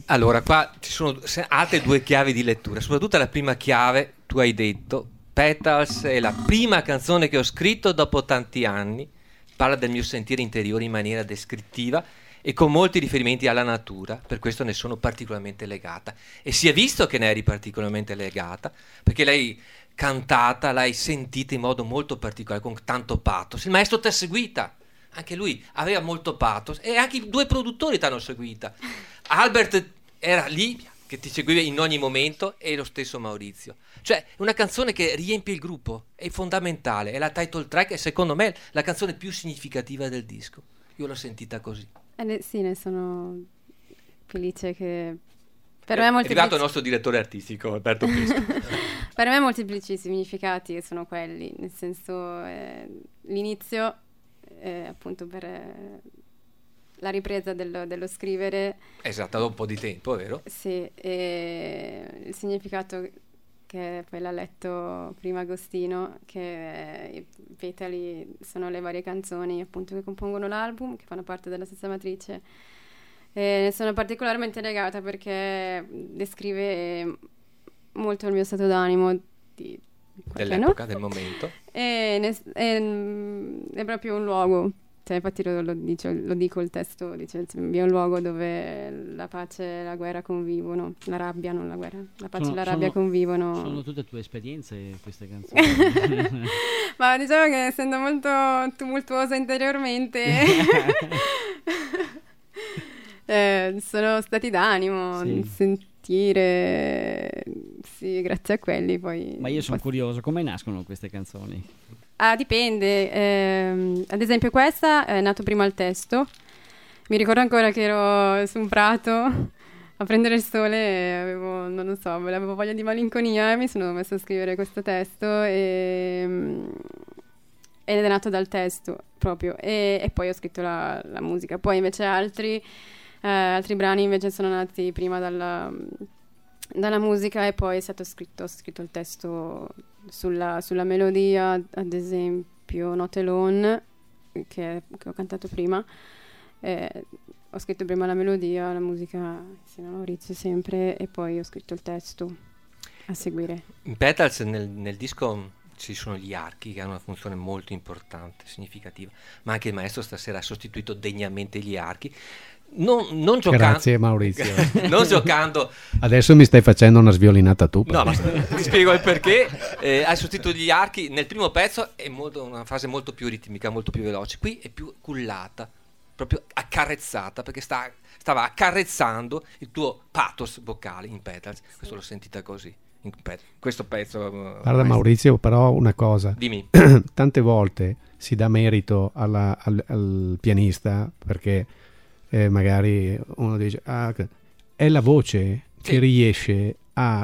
Allora, qua ci sono altre due chiavi di lettura, soprattutto la prima chiave, tu hai detto, Petals è la prima canzone che ho scritto dopo tanti anni, parla del mio sentire interiore in maniera descrittiva e con molti riferimenti alla natura, per questo ne sono particolarmente legata. E si è visto che ne eri particolarmente legata, perché l'hai cantata, l'hai sentita in modo molto particolare, con tanto pathos. Il maestro ti ha seguita, anche lui aveva molto pathos, e anche i due produttori ti hanno seguita. Albert era lì, che ti seguiva in ogni momento, e lo stesso Maurizio. Cioè, una canzone che riempie il gruppo, è fondamentale, è la title track, e secondo me la canzone più significativa del disco. Io l'ho sentita così. Sì, ne sono felice che... Per me è arrivato il nostro direttore artistico, Alberto Pesco. Per me molteplici significati sono quelli, nel senso l'inizio, appunto per la ripresa dello scrivere. Esatto, da un po' di tempo, vero? Sì, e il significato che poi l'ha letto prima Agostino, che i petali sono le varie canzoni appunto che compongono l'album, che fanno parte della stessa matrice. Ne sono particolarmente legata perché descrive molto il mio stato d'animo dell'epoca, del momento. È proprio un luogo, cioè, infatti lo dico il testo, dice vi è un luogo dove la pace e la guerra convivono, la rabbia, non la guerra, la pace e la rabbia convivono. Sono tutte tue esperienze queste canzoni. Ma diciamo che essendo molto tumultuosa interiormente sono stati d'animo, sentire, sì, grazie a quelli poi. Ma io sono curioso, come nascono queste canzoni? Dipende, ad esempio questa è nato prima il testo, mi ricordo ancora che ero su un prato a prendere il sole e avevo voglia di malinconia e mi sono messa a scrivere questo testo ed è nato dal testo proprio, e poi ho scritto la musica. Poi invece altri brani invece sono nati prima dalla musica, e poi ho scritto il testo sulla melodia, ad esempio Note Alone, che ho cantato prima. Ho scritto prima la melodia, la musica insieme a Maurizio sempre, e poi ho scritto il testo a seguire. In Petals nel disco ci sono gli archi che hanno una funzione molto importante, significativa, ma anche il maestro stasera ha sostituito degnamente gli archi. Non giocando. Grazie Maurizio. Non giocando. Adesso mi stai facendo una sviolinata tu. No, ma ti spiego il perché. Hai sostituito gli archi. Nel primo pezzo è una fase molto più ritmica, molto più veloce. Qui è più cullata, proprio accarezzata, perché stava accarezzando il tuo pathos vocale in Petals. Questo l'ho sentita così. In questo pezzo. Guarda Maurizio, però una cosa. Dimmi. Tante volte si dà merito al pianista, perché magari uno dice è la voce che riesce a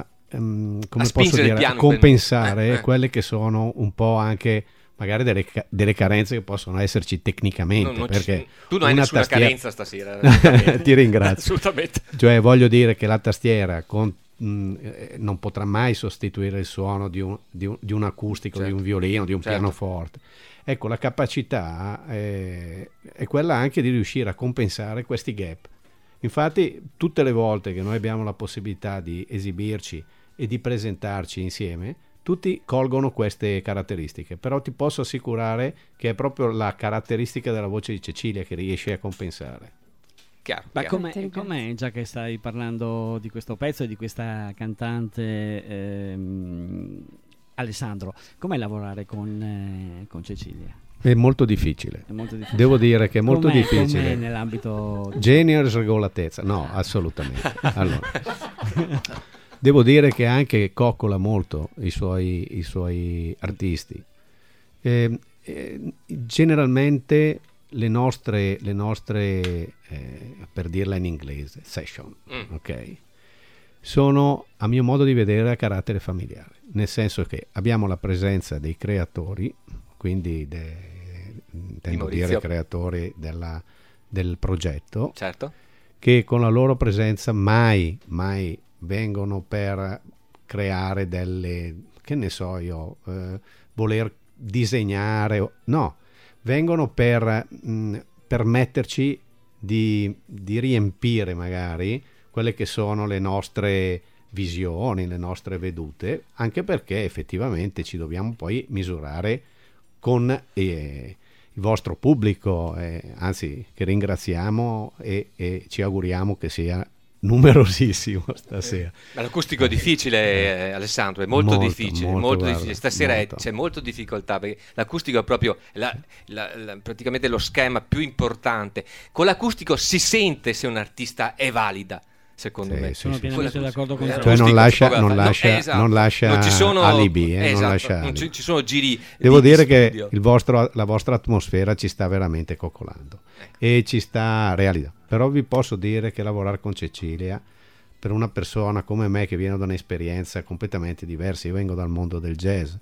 compensare quelle che sono un po' anche magari delle carenze che possono esserci tecnicamente, perché tu non hai nessuna carenza stasera. Ti ringrazio. Assolutamente. Cioè voglio dire che la tastiera non potrà mai sostituire il suono di un acustico, di un violino, di un pianoforte. Ecco, la capacità è quella anche di riuscire a compensare questi gap. Infatti, tutte le volte che noi abbiamo la possibilità di esibirci e di presentarci insieme, tutti colgono queste caratteristiche, però ti posso assicurare che è proprio la caratteristica della voce di Cecilia che riesce a compensare. Ma com'è, già che stai parlando di questo pezzo e di questa cantante Alessandro, com'è lavorare con Cecilia? È molto difficile. Devo dire che è molto difficile. Com'è nell'ambito genio e sregolatezza? No, assolutamente. Allora, devo dire che anche coccola molto i suoi artisti. Generalmente le nostre per dirla in inglese, session, ok? Sono, a mio modo di vedere, a carattere familiare, nel senso che abbiamo la presenza dei creatori, quindi intendo dire creatori del progetto, certo, che con la loro presenza mai vengono per creare delle, che ne so io, voler disegnare, no, vengono per permetterci di riempire magari quelle che sono le nostre visioni, le nostre vedute, anche perché effettivamente ci dobbiamo poi misurare con il vostro pubblico, anzi che ringraziamo e ci auguriamo che sia numerosissimo stasera. Ma l'acustico è difficile, Alessandro, è molto difficile, molto difficile. Stasera c'è molta difficoltà perché l'acustico è proprio praticamente lo schema più importante. Con l'acustico si sente se un artista è valida. Secondo me sono pienamente d'accordo con te. Cioè non lascia non ci sono alibi, non ci sono giri. Devo dire che la vostra atmosfera ci sta veramente coccolando e ci sta realizzando. Però vi posso dire che lavorare con Cecilia, per una persona come me che viene da un'esperienza completamente diversa, io vengo dal mondo del jazz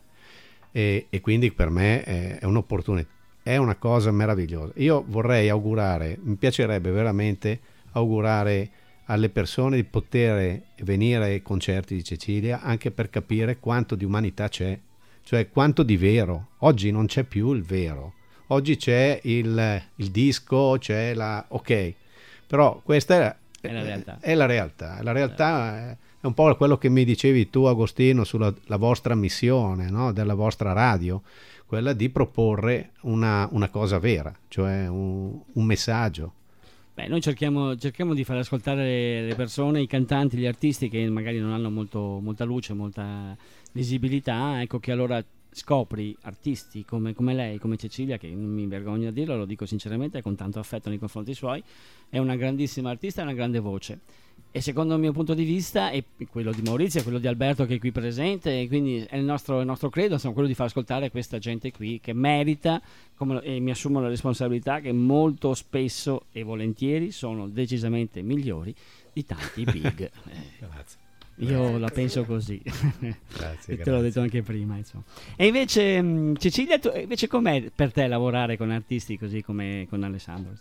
e quindi per me è un'opportunità, è una cosa meravigliosa. Io vorrei augurare, mi piacerebbe veramente augurare alle persone di poter venire ai concerti di Cecilia, anche per capire quanto di umanità c'è, cioè quanto di vero. Oggi non c'è più il vero, oggi c'è il disco, c'è ok, però questa è la realtà. La realtà è un po' quello che mi dicevi tu, Agostino, sulla la vostra missione, no? Della vostra radio, quella di proporre una cosa vera, cioè un messaggio. Beh, noi cerchiamo di far ascoltare le persone, i cantanti, gli artisti che magari non hanno molta luce, molta visibilità, ecco che allora scopri artisti come lei, come Cecilia, che non mi vergogno a dirlo, lo dico sinceramente con tanto affetto nei confronti suoi, è una grandissima artista e una grande voce. E secondo il mio punto di vista, e quello di Maurizio e quello di Alberto che è qui presente, e quindi è il nostro credo, insomma, quello di far ascoltare questa gente qui che merita, e mi assumo la responsabilità, che molto spesso e volentieri sono decisamente migliori di tanti big. Grazie. Io la penso così. Grazie. Te l'ho detto anche prima, insomma. E invece Cecilia, invece com'è per te lavorare con artisti così come con Alessandro?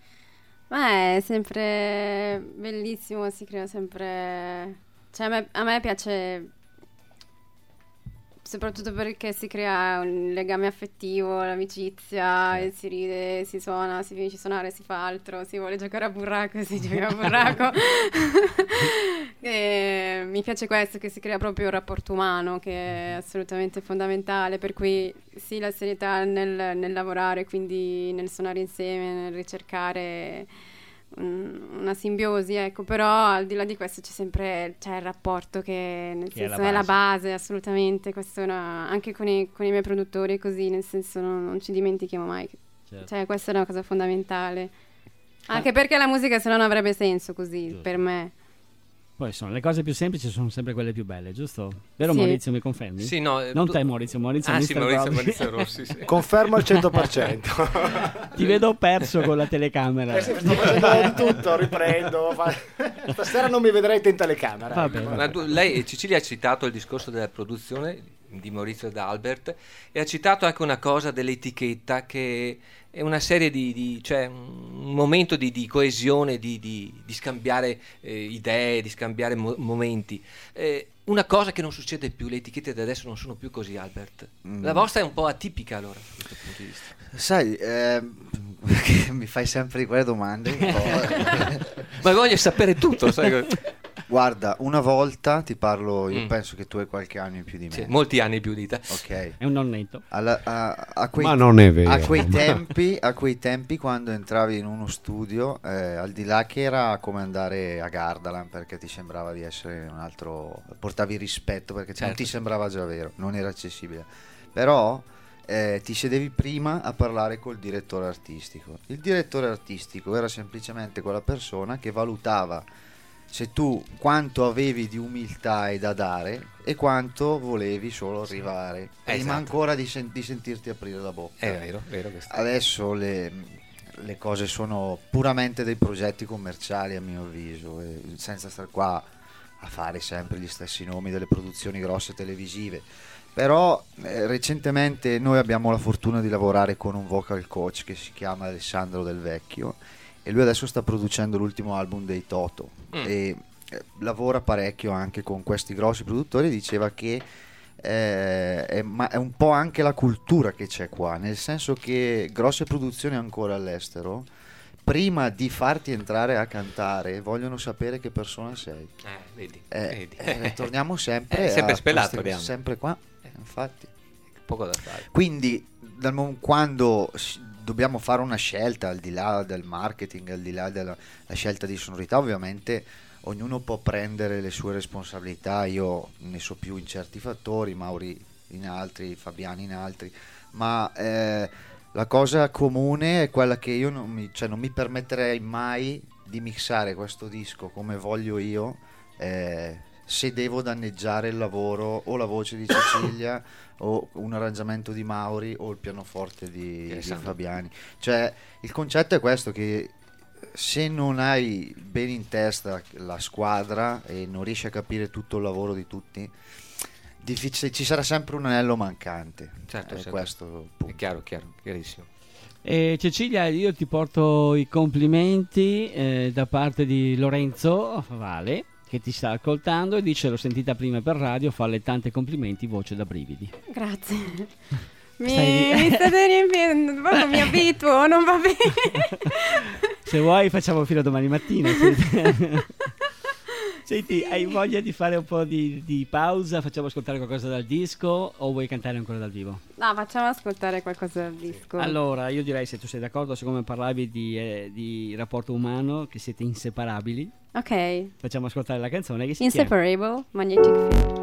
Ma è sempre bellissimo, si crea sempre... Cioè a me piace, soprattutto perché si crea un legame affettivo, l'amicizia, e si ride, si suona, si finisce di suonare, si fa altro, si vuole giocare a burraco, si gioca a burraco. E mi piace questo, che si crea proprio un rapporto umano, che è assolutamente fondamentale, per cui sì, la serietà nel lavorare, quindi nel suonare insieme, nel ricercare una simbiosi, ecco, però al di là di questo c'è il rapporto che nel senso è la base, assolutamente. Questo anche con i miei produttori, così, nel senso non ci dimentichiamo mai, cioè questa è una cosa fondamentale, anche perché la musica se no non avrebbe senso così, per me. Poi le cose più semplici sono sempre quelle più belle, giusto? Vero, sì. Maurizio, mi confermi? Sì, no. Non te, Maurizio Maurizio Rossi. Sì. Confermo al 100%. Ti vedo perso con la telecamera. Sto facendo di tutto, riprendo. Stasera non mi vedrete in telecamera. Vabbè. Lei, Cecilia, ha citato il discorso della produzione di Maurizio ed Albert e ha citato anche una cosa dell'etichetta, che è una serie cioè un momento di coesione, di scambiare idee, di scambiare momenti. Una cosa che non succede più, le etichette di adesso non sono più così, Albert. La vostra è un po' atipica, allora, da questo punto di vista. Sai, mi fai sempre di quelle domande. Ma voglio sapere tutto, sai? Guarda, una volta ti parlo, io penso che tu hai qualche anno in più di me. Sì, molti anni in più di te. Ok. È un nonnetto. Ma non è vero. A quei tempi, quando entravi in uno studio, al di là che era come andare a Gardaland, perché ti sembrava di essere un altro, portavi rispetto perché non ti sembrava già vero, non era accessibile. Però ti sedevi prima a parlare col direttore artistico. Il direttore artistico era semplicemente quella persona che valutava se tu quanto avevi di umiltà e da dare e quanto volevi solo arrivare, prima ancora di sentirti aprire la bocca. È vero questo. Adesso le cose sono puramente dei progetti commerciali, a mio avviso, senza star qua a fare sempre gli stessi nomi delle produzioni grosse televisive. Però recentemente noi abbiamo la fortuna di lavorare con un vocal coach che si chiama Alessandro Del Vecchio, e lui adesso sta producendo l'ultimo album dei Toto e lavora parecchio anche con questi grossi produttori. Diceva che è un po' anche la cultura che c'è qua, nel senso che grosse produzioni ancora all'estero prima di farti entrare a cantare vogliono sapere che persona sei. Vedi. Torniamo sempre sempre spelato, sempre qua, infatti. Poco da fare. Quindi quando dobbiamo fare una scelta, al di là del marketing, al di là della scelta di sonorità, ovviamente ognuno può prendere le sue responsabilità. Io ne so più in certi fattori, Mauri in altri, Fabiani in altri, ma la cosa comune è quella che io non mi permetterei mai di mixare questo disco come voglio io, se devo danneggiare il lavoro o la voce di Cecilia o un arrangiamento di Mauri o il pianoforte di Fabiani. Cioè, il concetto è questo, che se non hai bene in testa la squadra e non riesci a capire tutto il lavoro di tutti, ci sarà sempre un anello mancante. Certo. Questo è chiarissimo. Cecilia, io ti porto i complimenti da parte di Lorenzo Vale, che ti sta ascoltando e dice: l'ho sentita prima per radio, farle tanti complimenti, voce da brividi. Grazie. Mi state riempiendo, proprio mi abituo, non va bene. Se vuoi facciamo fino a domani mattina. Senti, hai voglia di fare un po' di pausa? Facciamo ascoltare qualcosa dal disco o vuoi cantare ancora dal vivo? No, facciamo ascoltare qualcosa dal disco. Allora, io direi, se tu sei d'accordo, siccome parlavi di rapporto umano, che siete inseparabili. Ok. Facciamo ascoltare la canzone che si Inseparable, Magnetic Field.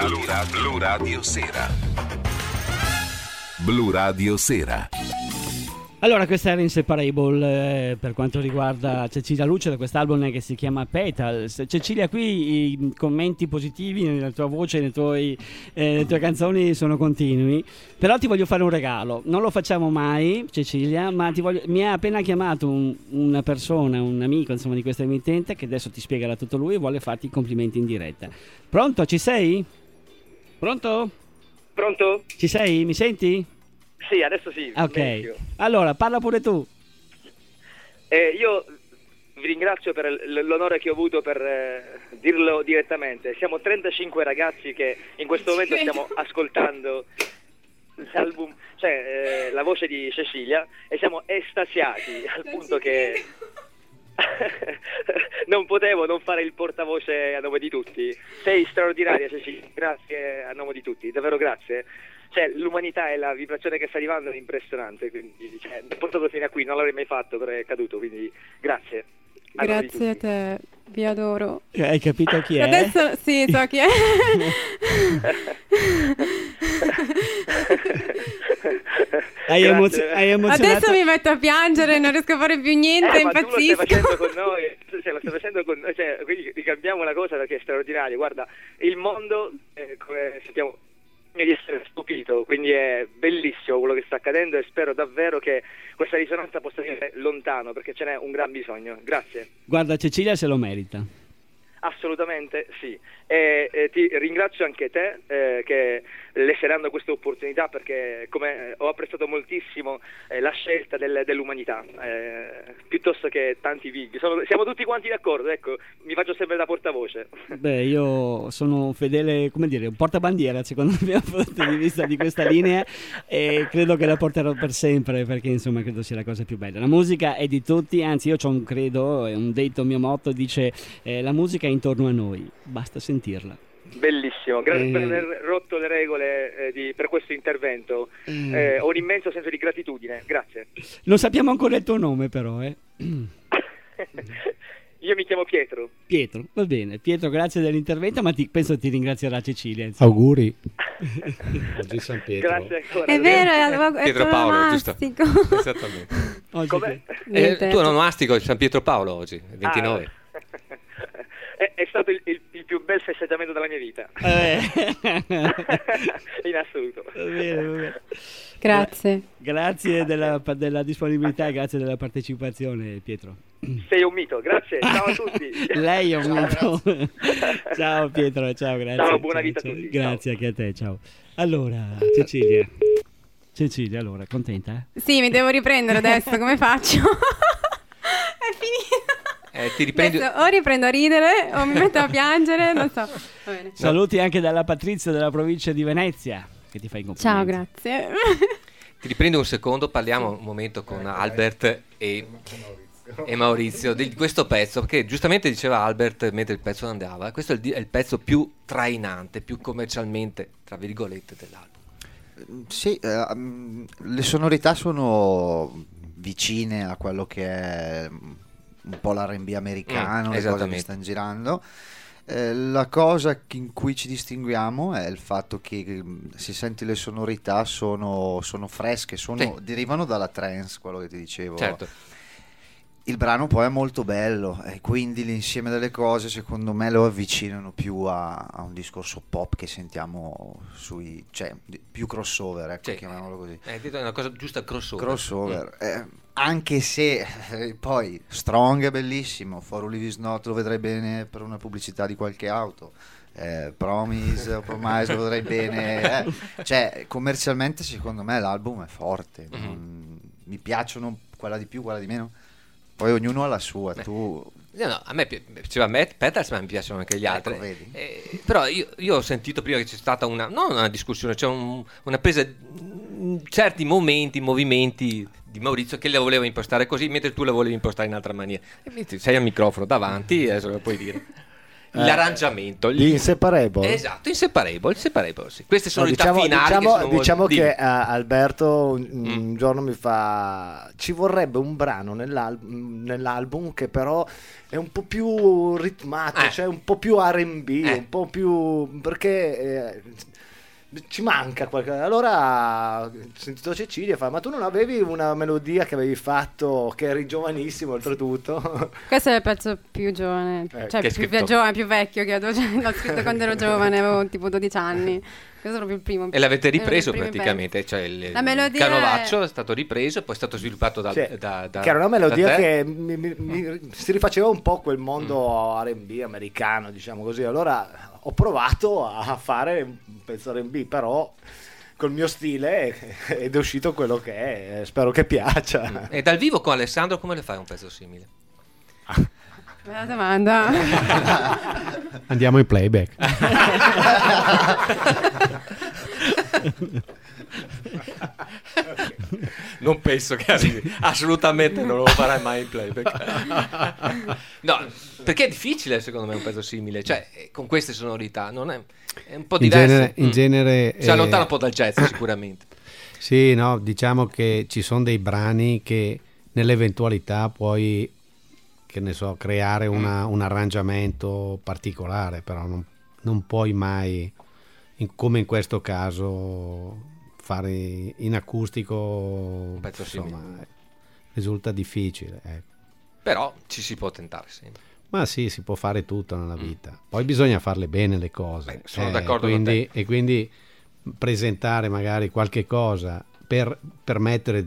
Blu Radio Sera. Blu Radio Sera. Allora, questa era Inseparable per quanto riguarda Cecilia Luce da quest'album che si chiama Petals. Cecilia, qui i commenti positivi nella tua voce, le tue canzoni sono continui, però ti voglio fare un regalo. Non lo facciamo mai, Cecilia, ma mi ha appena chiamato una persona, un amico insomma di questa emittente, che adesso ti spiegherà tutto lui, e vuole farti i complimenti in diretta. Pronto? Ci sei? Pronto? Pronto? Ci sei? Mi senti? Sì, adesso sì. Ok, Meglio. allora parla pure tu. Io vi ringrazio per l'onore che ho avuto per dirlo direttamente. Siamo 35 ragazzi che in questo momento stiamo ascoltando l'album, cioè la voce di Cecilia, e siamo estasiati al punto che non potevo non fare il portavoce a nome di tutti. Sei straordinaria, Cecilia, grazie a nome di tutti, davvero grazie. Cioè, l'umanità e la vibrazione che sta arrivando è impressionante, quindi portato fino a qui, non l'avrei mai fatto, però è caduto, quindi grazie. Grazie a te, vi adoro. Hai capito chi è? Adesso sì, so chi è. Hai emozionato. Adesso mi metto a piangere, non riesco a fare più niente, ma impazzisco. tu lo stai facendo con noi, lo stai facendo con noi, cioè, quindi ricambiamo una cosa perché è straordinaria. Guarda, il mondo, come sappiamo, di essere stupito, quindi è bellissimo quello che sta accadendo e spero davvero che questa risonanza possa arrivare lontano, perché ce n'è un gran bisogno. Grazie. Guarda, Cecilia se lo merita. Assolutamente sì, e ti ringrazio anche te che le stai dando questa opportunità, perché come ho apprezzato moltissimo la scelta dell'umanità, piuttosto che tanti big. Siamo tutti quanti d'accordo, ecco, mi faccio sempre da portavoce. Beh, io sono fedele, come dire, un portabandiera secondo me dal punto di vista di questa linea, e credo che la porterò per sempre, perché insomma credo sia la cosa più bella. La musica è di tutti, anzi io c'ho un credo, è un detto, mio motto dice la musica è intorno a noi, basta sentirla. Bellissimo, grazie per aver rotto le regole per questo intervento. Ho un immenso senso di gratitudine, grazie. Non sappiamo ancora il tuo nome però, Io mi chiamo Pietro. Pietro, va bene. Pietro, grazie dell'intervento, ma penso ti ringrazierà Cecilia. Insomma. Auguri. Oggi San Pietro. Grazie ancora. È vero, è Pietro Paolo, giusto? Esattamente. Com'è? Tu non onomastico San Pietro Paolo oggi, il 29. È stato il più bel festeggiamento della mia vita. In assoluto. Va bene. Grazie. Grazie della disponibilità e grazie della partecipazione, Pietro. Sei un mito, grazie. Ciao a tutti. Lei è un mito. Ciao Pietro, ciao, grazie. Ciao, buona vita a tutti. Grazie anche a te, ciao. Allora, Cecilia, allora, contenta? Sì, mi devo riprendere adesso, come faccio? È finito. Ti riprendi... Adesso o riprendo a ridere o mi metto a piangere, non so. Va bene. Saluti anche dalla Patrizia della provincia di Venezia, che ti fa i complimenti. Ciao, grazie. Ti riprendo un secondo, parliamo un momento con Albert e Maurizio di questo pezzo, perché giustamente diceva Albert mentre il pezzo andava, questo è il pezzo più trainante, più commercialmente, tra virgolette, dell'album. Sì, le sonorità sono vicine a quello che è un po' l'R&B americano, le cose che stanno girando. La cosa in cui ci distinguiamo è il fatto che si senti le sonorità sono fresche, derivano dalla trance, quello che ti dicevo. Certo. Il brano poi è molto bello e quindi l'insieme delle cose secondo me lo avvicinano più a un discorso pop che sentiamo cioè più crossover, ecco, chiamiamolo così. Hai detto una cosa giusta, crossover. Anche se poi Strong è bellissimo, For Who Lives Not lo vedrei bene per una pubblicità di qualche auto, Promise lo vedrei bene, cioè commercialmente secondo me l'album è forte, mi piacciono quella di più, quella di meno, poi ognuno ha la sua. No, a me piaceva Petals, ma mi piacciono anche gli altri. Vedi. Però io ho sentito prima che c'è stata non una discussione, cioè una presa in certi movimenti di Maurizio che la voleva impostare così, mentre tu la volevi impostare in altra maniera. Sei al microfono davanti, adesso lo puoi dire. l'arrangiamento. Gli Inseparable. Esatto, Inseparable, sì. Queste sono finali. Diciamo che Alberto un giorno mi fa: ci vorrebbe un brano nell'album che però è un po' più ritmato, cioè un po' più R&B, un po' più, perché ci manca qualcosa. Allora ho sentito Cecilia e fa: ma tu non avevi una melodia che avevi fatto, che eri giovanissimo oltretutto? Questo è il pezzo più giovane, cioè più vecchio che l'ho scritto quando ero giovane, avevo tipo 12 anni. Questo è proprio il primo. E l'avete ripreso praticamente, cioè il canovaccio è stato ripreso e poi è stato sviluppato da che era una melodia che si rifaceva un po' quel mondo R&B americano, diciamo così. Allora ho provato a fare un pezzo R&B, però col mio stile, ed è uscito quello che è. Spero che piaccia. E dal vivo con Alessandro come le fai un pezzo simile? Bella domanda. Andiamo in playback. Non penso che arrivi, assolutamente non lo farai mai in playback. No, perché è difficile secondo me un pezzo simile, cioè con queste sonorità non è un po' diverso. In genere si allontana un po' dal jazz sicuramente. Sì, no, diciamo che ci sono dei brani che nell'eventualità puoi, che ne so, creare un arrangiamento particolare, però non puoi mai, come in questo caso, fare in acustico, insomma, risulta difficile. Ecco. Però ci si può tentare sempre. Ma sì, si può fare tutto nella vita. Poi bisogna farle bene le cose. Sono d'accordo con te. E quindi presentare magari qualche cosa per permettere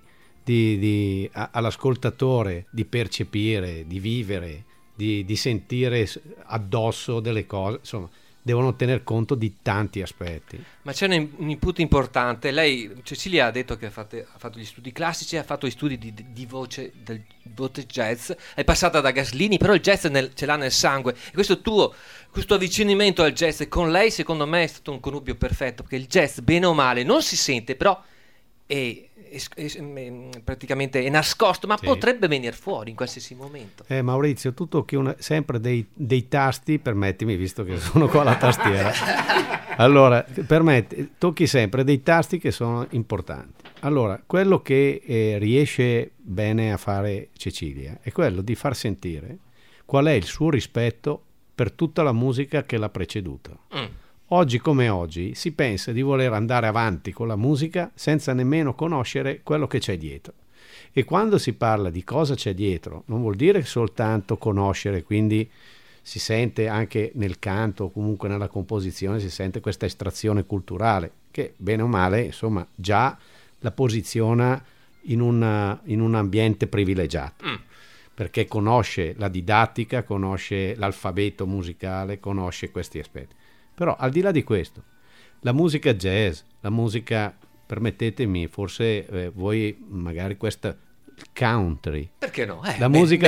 all'ascoltatore di percepire, di vivere, di sentire addosso delle cose, insomma, devono tener conto di tanti aspetti. Ma c'è un input importante. Lei, Cecilia, ha detto che ha fatto gli studi classici, ha fatto gli studi di voce, del voce jazz, è passata da Gaslini, però il jazz ce l'ha nel sangue, e questo avvicinamento al jazz con lei secondo me è stato un connubio perfetto, perché il jazz bene o male non si sente, però è praticamente è nascosto, ma potrebbe venire fuori in qualsiasi momento. Maurizio, tu tocchi sempre dei tasti, permettimi, visto che sono qua alla tastiera. Allora, tocchi sempre dei tasti che sono importanti. Allora, quello che riesce bene a fare Cecilia è quello di far sentire qual è il suo rispetto per tutta la musica che l'ha preceduta. Oggi come oggi si pensa di voler andare avanti con la musica senza nemmeno conoscere quello che c'è dietro. E quando si parla di cosa c'è dietro, non vuol dire soltanto conoscere, quindi si sente anche nel canto o comunque nella composizione, si sente questa estrazione culturale che bene o male, insomma, già la posiziona in un ambiente privilegiato. Perché conosce la didattica, conosce l'alfabeto musicale, conosce questi aspetti. Però al di là di questo, la musica jazz, la musica, permettetemi, forse voi magari questa country, perché no? La musica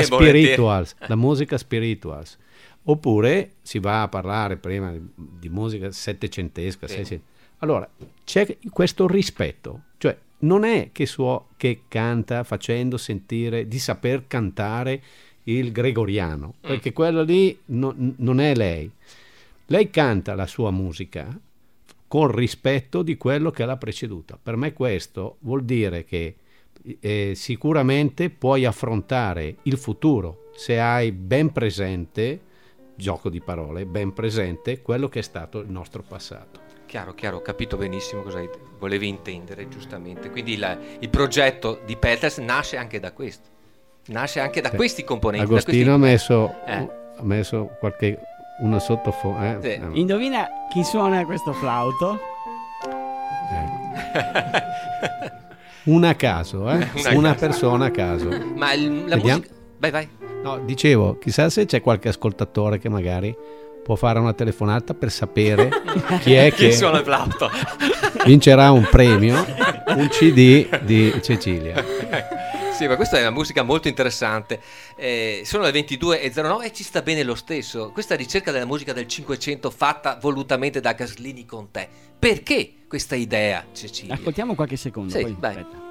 spirituals, oppure si va a parlare prima di musica settecentesca, allora c'è questo rispetto, cioè non è che canta facendo sentire di saper cantare il gregoriano, perché quello lì non è lei. Lei canta la sua musica con rispetto di quello che l'ha preceduta. Per me questo vuol dire che sicuramente puoi affrontare il futuro se hai ben presente, gioco di parole, ben presente quello che è stato il nostro passato. Chiaro, ho capito benissimo cosa volevi intendere, giustamente. Quindi il progetto di Peters nasce anche da questo, nasce anche da questi componenti. Agostino ha messo una sottofondo. Indovina chi suona questo flauto? Una a caso, una persona a caso. Ma la musica... Vai. No, dicevo, chissà se c'è qualche ascoltatore che magari può fare una telefonata per sapere chi è che suona il flauto. Vincerà un premio, un CD di Cecilia. Sì, ma questa è una musica molto interessante. Sono le 22:09 e ci sta bene lo stesso. Questa ricerca della musica del Cinquecento fatta volutamente da Gaslini con te. Perché questa idea, Cecilia? Ascoltiamo qualche secondo. Sì, poi vai. Aspetta.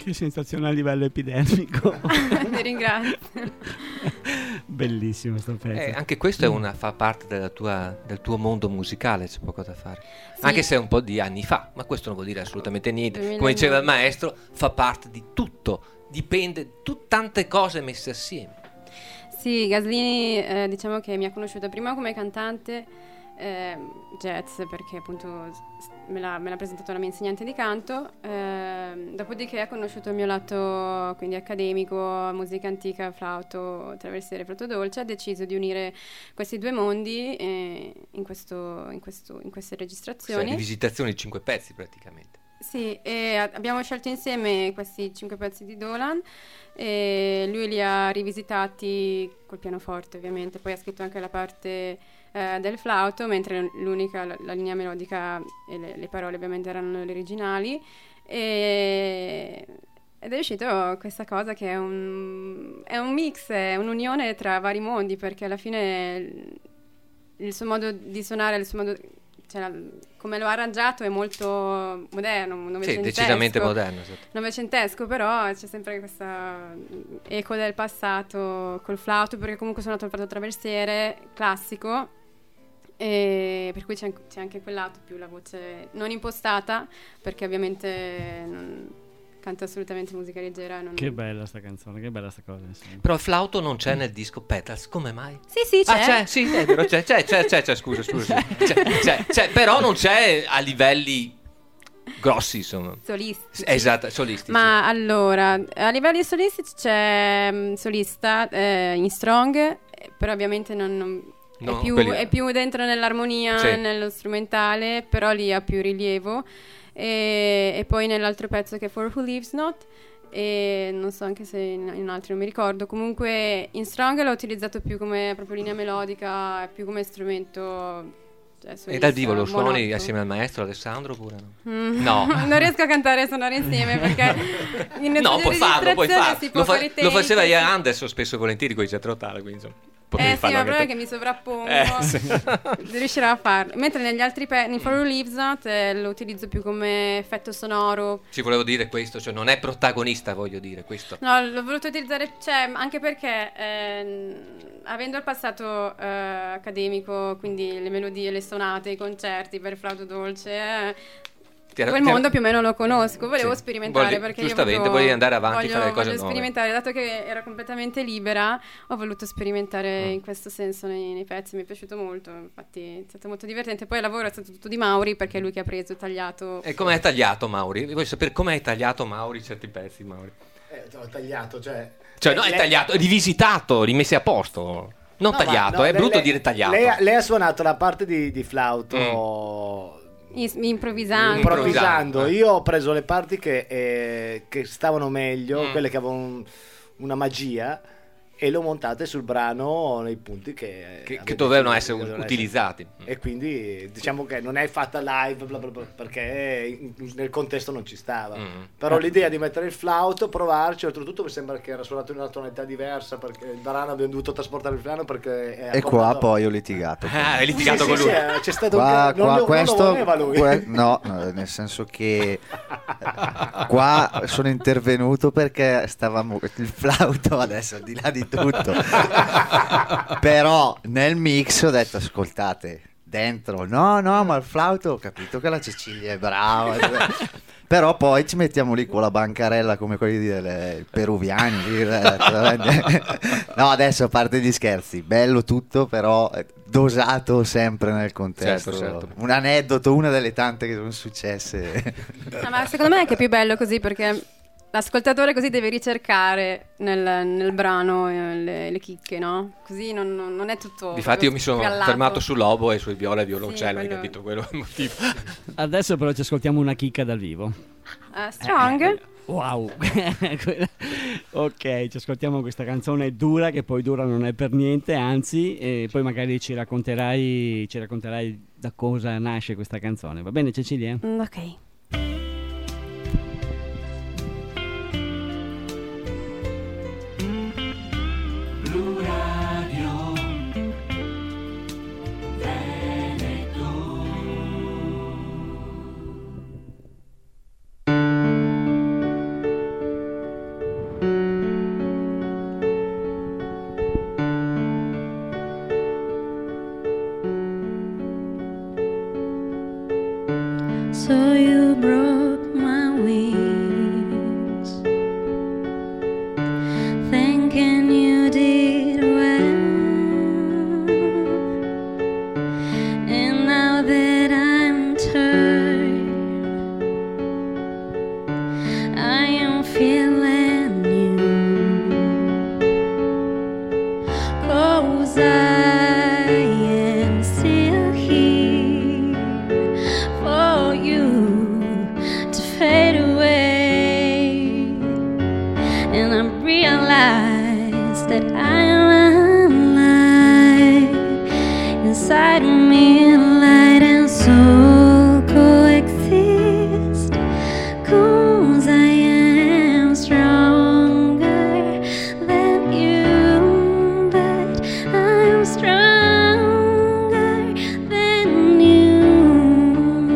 Che sensazione a livello epidermico. Ti ringrazio. Bellissimo sto pezzo. Anche questo fa parte del tuo mondo musicale, c'è poco da fare. Sì. Anche se è un po' di anni fa, ma questo non vuol dire assolutamente niente. 2009. Come diceva il maestro, fa parte di tutto, dipende tante cose messe assieme. Sì, Gaslini diciamo che mi ha conosciuta prima come cantante jazz, perché appunto me l'ha presentato la mia insegnante di canto, dopodiché ha conosciuto il mio lato quindi accademico, musica antica, flauto traversiere, flauto dolce, ha deciso di unire questi due mondi in queste registrazioni. Cioè, di visitazioni 5 pezzi praticamente. Sì, e abbiamo scelto insieme questi 5 pezzi di Dolan e lui li ha rivisitati col pianoforte ovviamente, poi ha scritto anche la parte del flauto, mentre la linea melodica e le parole ovviamente erano le originali, ed è uscito questa cosa che è un mix, è un'unione tra vari mondi, perché alla fine il suo modo di suonare, il suo modo, cioè, come lo ha arrangiato è molto moderno, novecentesco. Sì, decisamente moderno. Esatto. Novecentesco, però c'è sempre questa eco del passato col flauto, perché comunque ho suonato il flauto traversiere classico, e per cui c'è anche quel lato più la voce non impostata, perché ovviamente non canta assolutamente musica leggera. Che bella sta canzone, che bella sta cosa. Insomma. Però il flauto non c'è nel disco Petals, come mai? Sì, c'è. C'è, sì, è vero, c'è, scusa. C'è, però non c'è a livelli grossi, insomma. Solistici. Esatto, solistici. Ma allora, a livelli solistici c'è solista in Strong, però ovviamente è più dentro nell'armonia, sì, nello strumentale, però lì ha più rilievo. E poi nell'altro pezzo che è For Who Lives Not, e non so anche se in altri non mi ricordo, comunque in Strong l'ho utilizzato più come proprio linea melodica, più come strumento, cioè, e dal vivo lo suoni assieme al maestro Alessandro oppure no? No. Non riesco a cantare e suonare insieme, perché no, puoi farlo. Lo faceva Ian Ian Anderson spesso e volentieri con i Jet Rotal, quindi insomma sì, ma il problema è che mi sovrappongo, sì. riuscirò a farlo. Mentre negli altri in For Who Lives Not lo utilizzo più come effetto sonoro. Ci volevo dire questo, cioè non è protagonista, voglio dire questo. No, l'ho voluto utilizzare, cioè, anche perché avendo il passato accademico, quindi le melodie, le sonate, i concerti per flauto dolce, quel mondo più o meno lo conosco, volevo sperimentare, perché giustamente volevi andare avanti e fare le cose nuove. Sperimentare, dato che era completamente libera, ho voluto sperimentare in questo senso nei pezzi, mi è piaciuto molto, infatti è stato molto divertente. Poi il lavoro è stato tutto di Mauri, perché è lui che ha preso, tagliato. E come hai tagliato Mauri? Voglio sapere come hai tagliato Mauri certi pezzi, Mauri. Ho tagliato, cioè no, è tagliato, è rivisitato, rimessi a posto. Non tagliato, è brutto dire tagliato. Lei ha suonato la parte di flauto improvvisando. Io ho preso le parti che stavano meglio, quelle che avevano una magia, e l'ho montate sul brano nei punti che dovevano essere utilizzati. E quindi diciamo che non è fatta live bla bla bla, perché nel contesto non ci stava. Però l'idea di mettere il flauto, provarci, oltretutto mi sembra che era suonato in una tonalità diversa, perché il brano abbiamo dovuto trasportare il piano, perché e qua poi ho litigato. Hai litigato con lui? C'è stato questo non lo voleva lui. no, nel senso che qua sono intervenuto perché il flauto adesso al di là di tutto però nel mix ho detto ascoltate dentro no ma il flauto ho capito che la Cecilia è brava però poi ci mettiamo lì con la bancarella come quelli dei peruviani no, adesso a parte gli scherzi, bello tutto, però dosato sempre nel contesto. Certo. Un aneddoto, una delle tante che sono successe. Ma secondo me è che è più bello così, perché l'ascoltatore così deve ricercare nel brano le chicche, no? Così non è tutto. Difatti io mi sono fermato sull'obo e sui viola e violoncello, hai capito? Quello è il motivo. Adesso però ci ascoltiamo una chicca dal vivo. Strong. Wow. Ok, ci ascoltiamo questa canzone dura, che poi dura non è per niente, anzi, e poi magari ci racconterai da cosa nasce questa canzone. Va bene, Cecilia? Ok. So you broke my wings, thinking you did well. And now that I'm tired, I am feeling you. 'Cause I am still here for you to fade away. And I realize that I'm alive inside me, light and soul coexist. 'Cause I am stronger than you, but I'm stronger than you.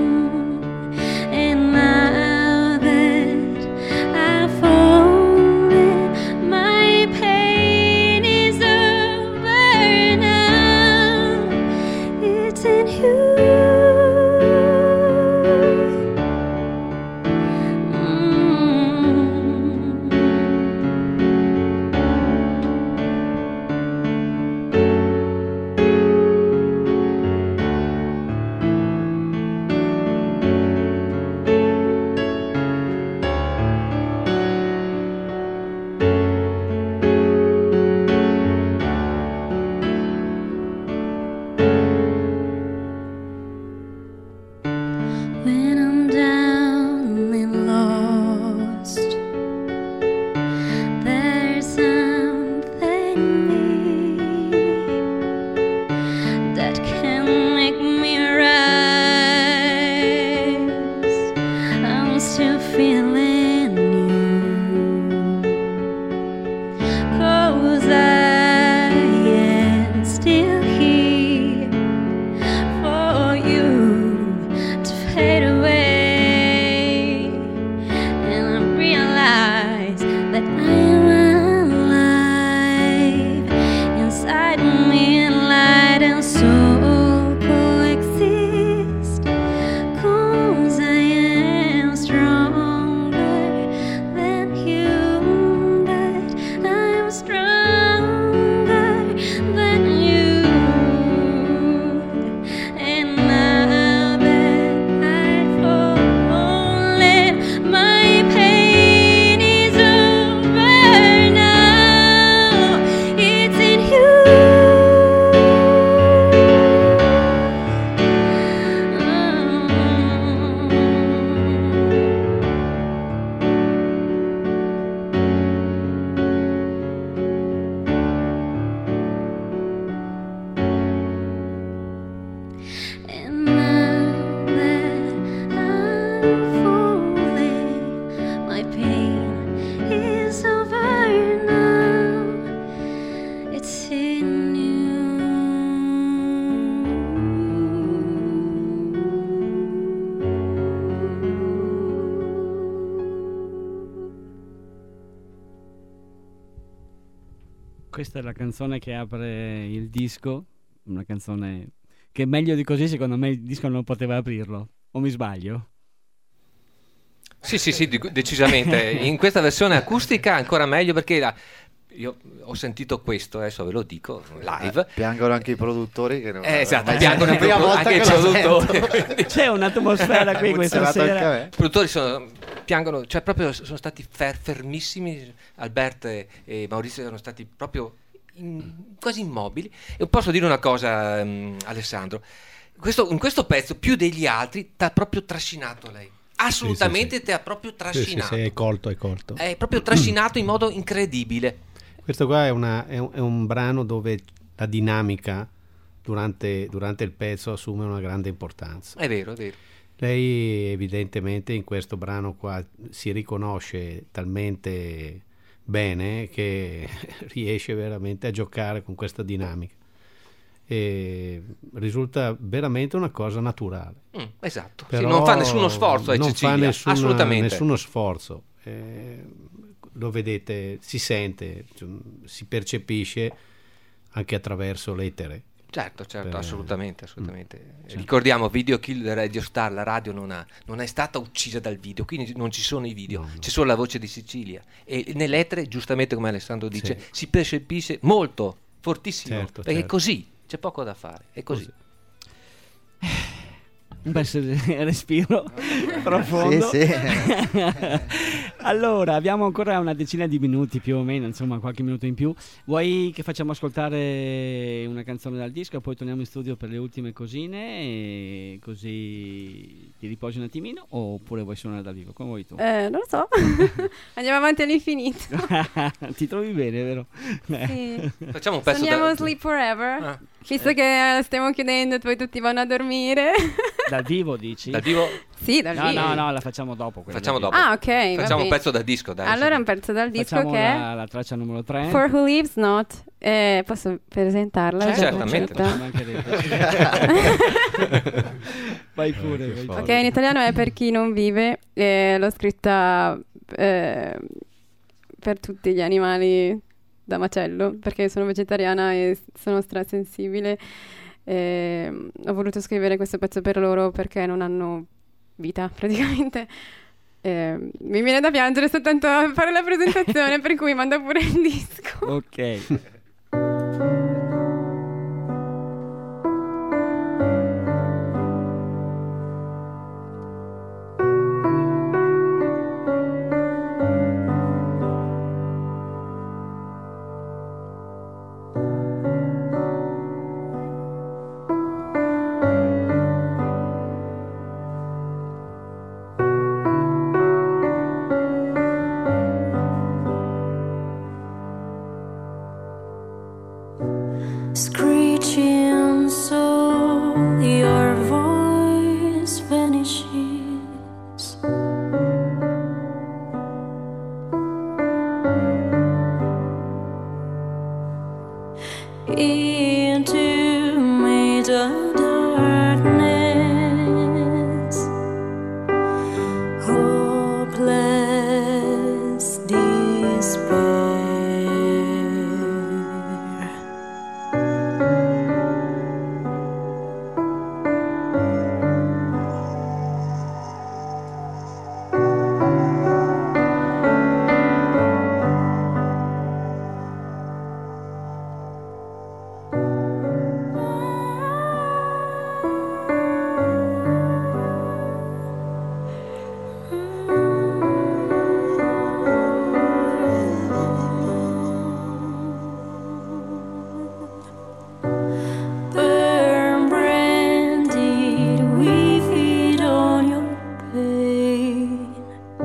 And now that I've fallen, my pain is over now. It's in you. When I'm down and lost, there's something in me that can make me rise. I'm still feeling you, 'cause I am still here for you to fade away. And I realize that I'm alive inside me, light and soul coexist. 'Cause I am stronger than you, but I'm stronger than you. And now that I've fallen, my pain is over now. It's in you. And now that I'm falling, my pain is over now. It's in Questa è la canzone che apre il disco, una canzone che meglio di così secondo me il disco non poteva aprirlo, o mi sbaglio? Sì, decisamente. In questa versione acustica ancora meglio, perché io ho sentito questo, adesso ve lo dico, live. Piangono anche i produttori che non esatto, piangono anche i produttori. C'è un'atmosfera qui questa sera. I produttori piangono, cioè proprio sono stati fermissimi. Alberto e Maurizio sono stati proprio quasi immobili. E posso dire una cosa, Alessandro, in questo pezzo più degli altri ti ha proprio trascinato lei. Assolutamente sì. Ti ha proprio trascinato. Sì, è colto. È proprio trascinato in modo incredibile. Questo qua è un brano dove la dinamica durante il pezzo assume una grande importanza. È vero. Lei evidentemente in questo brano qua si riconosce talmente bene che riesce veramente a giocare con questa dinamica. E risulta veramente una cosa naturale. Esatto. Però non fa nessuno sforzo, non Cecilia, assolutamente nessuno sforzo. Lo vedete, si sente, si percepisce anche attraverso l'etere. Certo, assolutamente. Ricordiamo, Video Kill the Radio Star, la radio non è stata uccisa dal video, quindi non ci sono i video, c'è solo la voce di Sicilia. E nell'etere, giustamente come Alessandro dice, si percepisce molto, fortissimo, perché è così, c'è poco da fare, è così. Un bel respiro profondo. Sì. Allora, abbiamo ancora una decina di minuti più o meno, insomma qualche minuto in più. Vuoi che facciamo ascoltare una canzone dal disco e poi torniamo in studio per le ultime cosine e così ti riposi un attimino, oppure vuoi suonare dal vivo? Come vuoi tu? Non lo so. Andiamo avanti all'infinito. Ti trovi bene, vero? Sì. Facciamo un pezzo Suoniamo Sleep Forever, visto che stiamo chiudendo e poi tutti vanno a dormire. Dal vivo dici? Dal vivo? Sì, dal vivo. No, la facciamo dopo. Facciamo dopo. Ah, ok. Facciamo un pezzo da disco, dai. Allora un pezzo dal disco facciamo che è la traccia numero 3. For Who Lives Not. Posso presentarla? Certamente. Vai pure. Ok, in italiano è Per chi non vive. L'ho scritta per tutti gli animali da macello, perché sono vegetariana e sono strasensibile. Ho voluto scrivere questo pezzo per loro perché non hanno vita praticamente. Mi viene da piangere soltanto a fare la presentazione, per cui manda pure il disco. Ok. Screeching so your voice vanishes. Into mid of darkness, hopeless despair. Burn branded, we feed on your pain.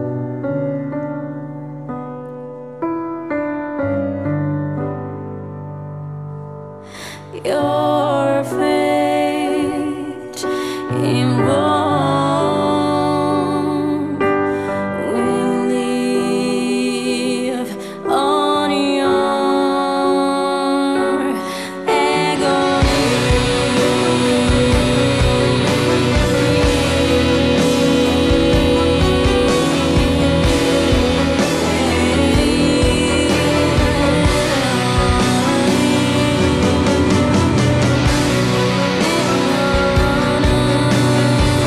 Your fate inborn will live on your agony.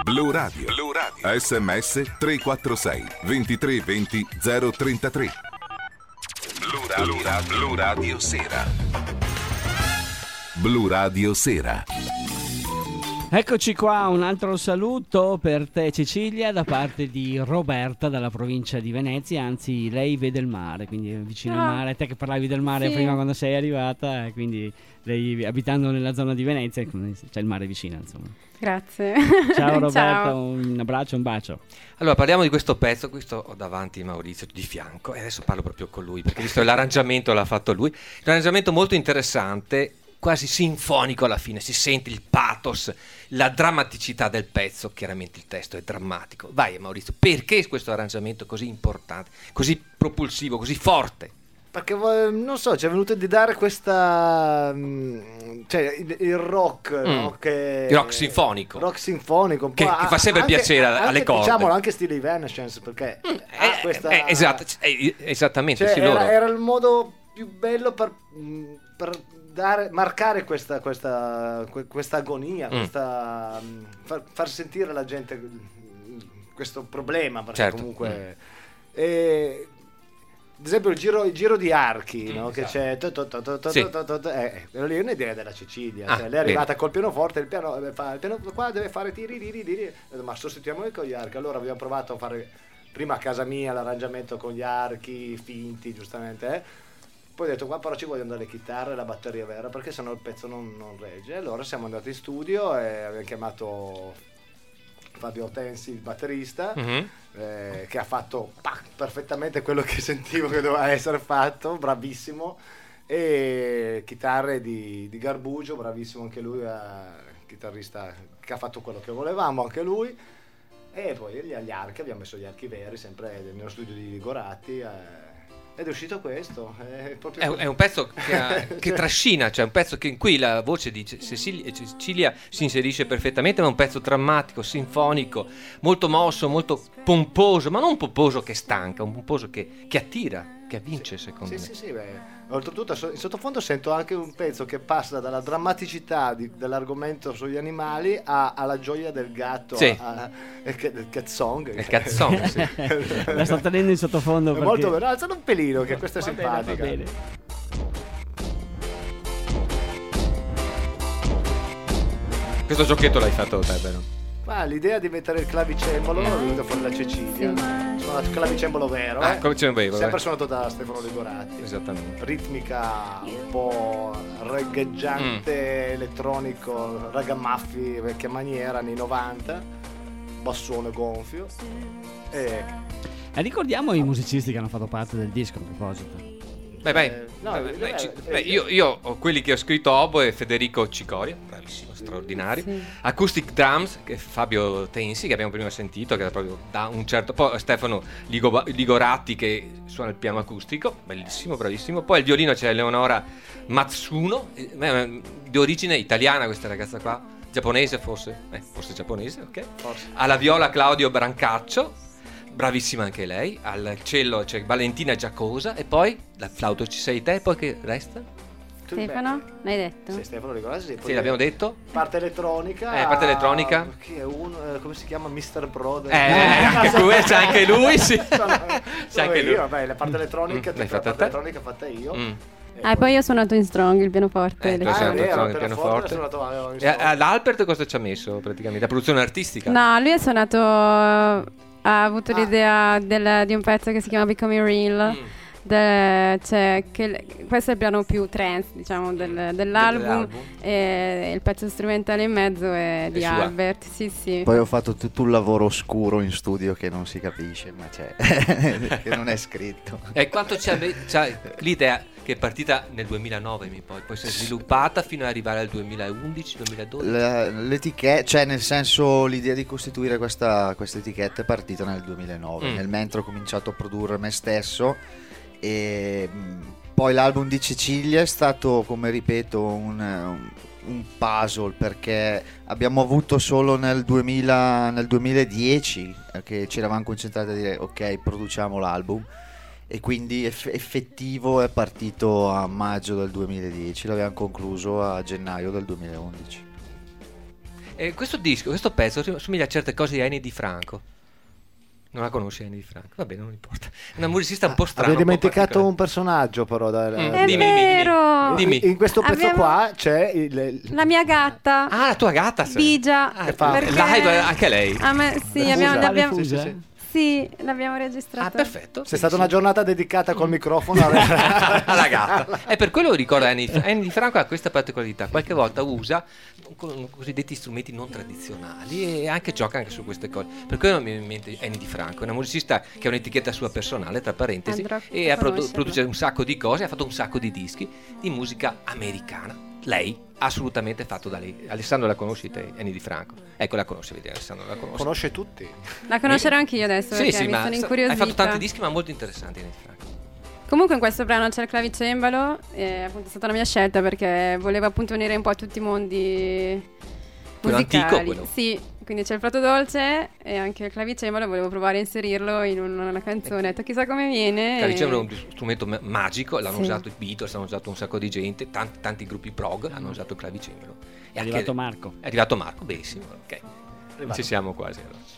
Blu Radio. SMS 346 23 20 033. Blu Radio Sera. Blu Radio Sera. Eccoci qua, un altro saluto per te Cecilia da parte di Roberta dalla provincia di Venezia, anzi lei vede il mare, quindi è vicino al mare, te che parlavi del mare sì. prima quando sei arrivata, quindi lei abitando nella zona di Venezia c'è il mare vicino, insomma. Grazie. Ciao Roberta, Ciao. un abbraccio, un bacio. Allora parliamo di questo pezzo, questo ho davanti Maurizio di fianco e adesso parlo proprio con lui perché visto l'arrangiamento l'ha fatto lui, un arrangiamento molto interessante, quasi sinfonico alla fine, si sente il pathos, la drammaticità del pezzo, chiaramente il testo è drammatico. Vai Maurizio, perché questo arrangiamento così importante, così propulsivo, così forte? Perché non so, ci è venuto di dare questa cioè il rock, no? Il rock sinfonico. Rock sinfonico un po' che fa sempre anche, piacere anche, alle corde. Diciamolo anche stile Evanescence perché questa esattamente, cioè, sì, loro. era il modo più bello per marcare questa agonia, far sentire alla gente questo problema perché certo. Comunque ad esempio il giro di archi, no? Che c'è quello lì è un'idea della Cecilia, cioè, lei è arrivata col pianoforte, il piano qua deve fare tiri, ma sostituiamoli con gli archi. Allora abbiamo provato a fare prima a casa mia l'arrangiamento con gli archi finti, giustamente, poi ho detto qua però ci vogliono le chitarre e la batteria vera perché sennò il pezzo non regge. Allora siamo andati in studio e abbiamo chiamato Fabio Tensi, il batterista, che ha fatto perfettamente quello che sentivo che doveva essere fatto, bravissimo, e chitarre di Garbugio, bravissimo anche lui, chitarrista che ha fatto quello che volevamo anche lui, e poi gli archi, abbiamo messo gli archi veri sempre nello studio di Goratti, ed è uscito questo. È un pezzo che trascina, cioè un pezzo in cui la voce di Cecilia si inserisce perfettamente, ma è un pezzo drammatico, sinfonico, molto mosso, molto pomposo, ma non un pomposo che stanca, un pomposo che attira, che avvince, secondo me. Sì, beh. Oltretutto in sottofondo sento anche un pezzo che passa dalla drammaticità dell'argomento sugli animali alla gioia del gatto, del cat song. Il cat song, sì. La sto tenendo in sottofondo perché... molto bene, alzalo un pelino che questa è simpatica. Va bene. Questo giochetto l'hai fatto te, vero? L'idea di mettere il clavicembalo è venuta fuori da Cecilia. Suonato il clavicembalo vero, sempre suonato da Stefano Ligoratti. Esattamente. Ritmica un po' regheggiante, elettronico, ragamaffi, vecchia maniera, anni 90, bassone gonfio. E ricordiamo i musicisti che hanno fatto parte del disco a proposito. Io ho quelli che ho scritto oboe, Federico Cicoria, bravissimo, straordinario. Sì. Acoustic drums, che è Fabio Tensi, che abbiamo prima sentito, che era proprio da un certo. Poi Stefano Ligoratti, che suona il piano acustico, bellissimo, bravissimo. Poi il violino c'è Eleonora Matsuno, di origine italiana questa ragazza qua, giapponese forse giapponese, ok. Forse. Alla viola Claudio Brancaccio, bravissima anche lei. Al cello c'è Valentina Giacosa, e poi la flauto ci sei te, poi che resta? Stefano, l'hai detto? Sì, Stefano Ligoratti, Sì, l'abbiamo detto. Parte elettronica. Parte elettronica. Chi è uno? Come si chiama? Mr. Brother. C'è anche lui, sì. C'è anche lui. Vabbè, la parte elettronica, l'hai tutta la fatta parte te? elettronica fatta io. E poi io ho suonato in Strong, il pianoforte. Tu hai suonato il pianoforte. E all'Albert cosa ci ha messo praticamente? La produzione artistica? No, lui ha suonato, ha avuto l'idea di un pezzo che si chiama Becoming Real. Questo è il piano più trance, diciamo, dell'album, e il pezzo strumentale in mezzo è di Albert. Sì. Poi ho fatto tutto un lavoro oscuro in studio che non si capisce, ma c'è che non è scritto. E quanto c'è l'idea che è partita nel 2009, poi si è sviluppata fino ad arrivare al 2011-2012? L'etichetta, cioè nel senso l'idea di costituire questa etichetta è partita nel 2009, nel mentre ho cominciato a produrre me stesso. E poi l'album di Cecilia è stato, come ripeto, un puzzle, perché abbiamo avuto solo nel 2010 che ci eravamo concentrati a dire ok, produciamo l'album, e quindi effettivo è partito a maggio del 2010, l'abbiamo concluso a gennaio del 2011. Questo disco, questo pezzo somiglia a certe cose di Eni Di Franco. Non la conosci Eni Di Franco? Va bene, non importa. È una musicista un po' strana. Avevi dimenticato un personaggio però. È vero! Dimmi. In questo pezzo qua c'è la mia gatta. Ah, la tua gatta. Bigia. Che fa? Live anche lei. A me, sì, abbiamo Sì. Sì, l'abbiamo registrata. Ah, perfetto. C'è stata una giornata dedicata col microfono alla gatta. E per quello ricordo Eni Di Franco ha questa particolarità. Qualche volta usa cosiddetti strumenti non tradizionali e anche gioca anche su queste cose. Per quello mi viene in mente Eni Di Franco, è una musicista che ha un'etichetta sua personale, tra parentesi, e produce un sacco di cose, ha fatto un sacco di dischi di musica americana. Lei assolutamente fatto da lei. Alessandro, la conoscete? Eni Di Franco? Ecco, la conosce, vedi, Alessandro la conosce. Conosce tutti. La conoscerò anch'io adesso, Sì, perché sì, mi ma sono incuriosita. hai fatto tanti dischi ma molto interessanti, Eni Di Franco. Comunque in questo brano c'è il clavicembalo, e appunto è stata la mia scelta perché volevo appunto unire un po' tutti i mondi quello musicali. antico, quello. Sì, quindi c'è il flauto dolce e anche il clavicembalo, volevo provare a inserirlo in una canzone, ho detto chissà come viene. Il clavicembalo è uno strumento magico, l'hanno Sì. usato i Beatles, l'hanno usato un sacco di gente, tanti gruppi prog hanno usato il clavicembalo. È arrivato Marco. È arrivato Marco, benissimo, ok. Ci siamo quasi allora.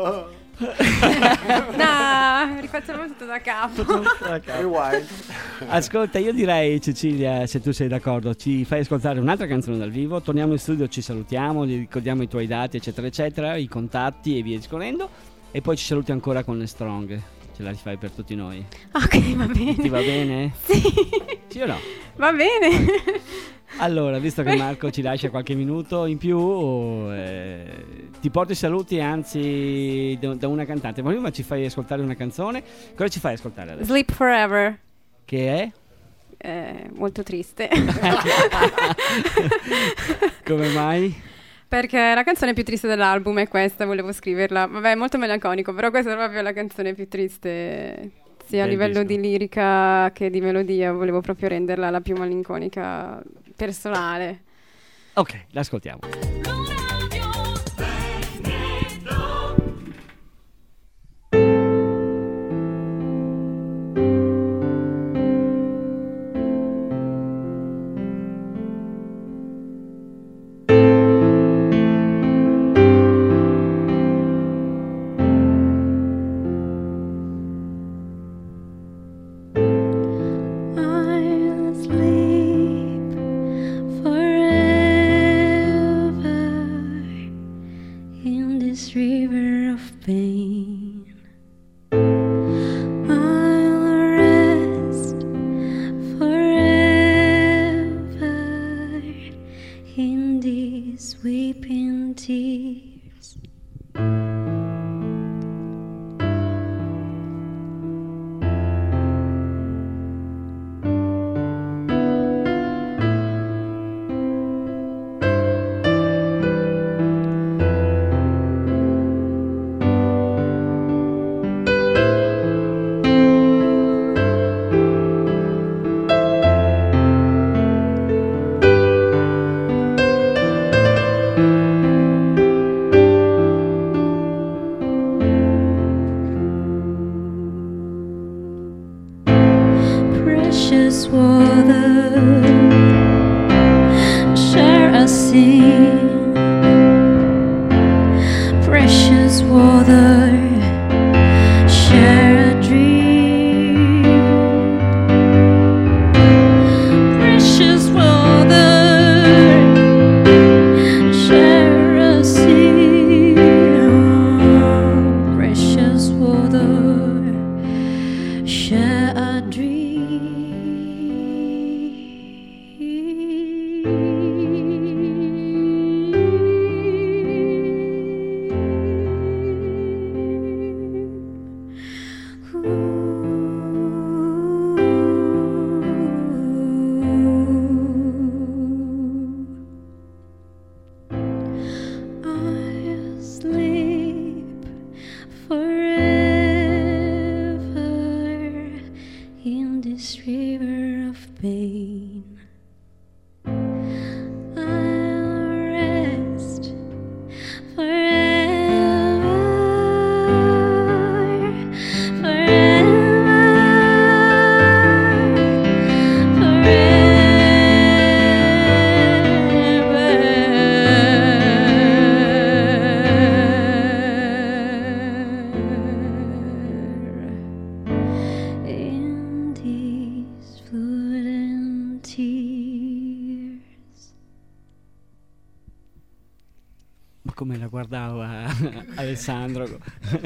No, rifacciamo tutto da capo. Rewind. Ascolta, io direi, Cecilia, se tu sei d'accordo, ci fai ascoltare un'altra canzone dal vivo, torniamo in studio, ci salutiamo, gli ricordiamo i tuoi dati, eccetera, eccetera, i contatti e via discorrendo, e poi ci saluti ancora con le Strong. Ce la rifai per tutti noi. Ok, va bene. Ti va bene? Sì. Sì o no? Va bene. Allora, visto che Marco ci lascia qualche minuto in più, ti porto i saluti, anzi, da una cantante. Ma prima ci fai ascoltare una canzone. Cosa ci fai ascoltare adesso? Sleep Forever. Che Molto triste. Come mai? Perché la canzone più triste dell'album è questa, volevo scriverla. Vabbè, è molto melanconico, però questa è proprio la canzone più triste, sia a livello di lirica che di melodia. Volevo proprio renderla la più malinconica personale. Ok, l'ascoltiamo. I'll sleep forever in this river of pain. I'll rest forever in these weeping tears. Precious water, share a scene. Precious water, share a dream. Precious water, share a scene. Precious water, share a I'll sleep forever in this river of pain. I'll rest forever, forever, come la guardava Alessandro.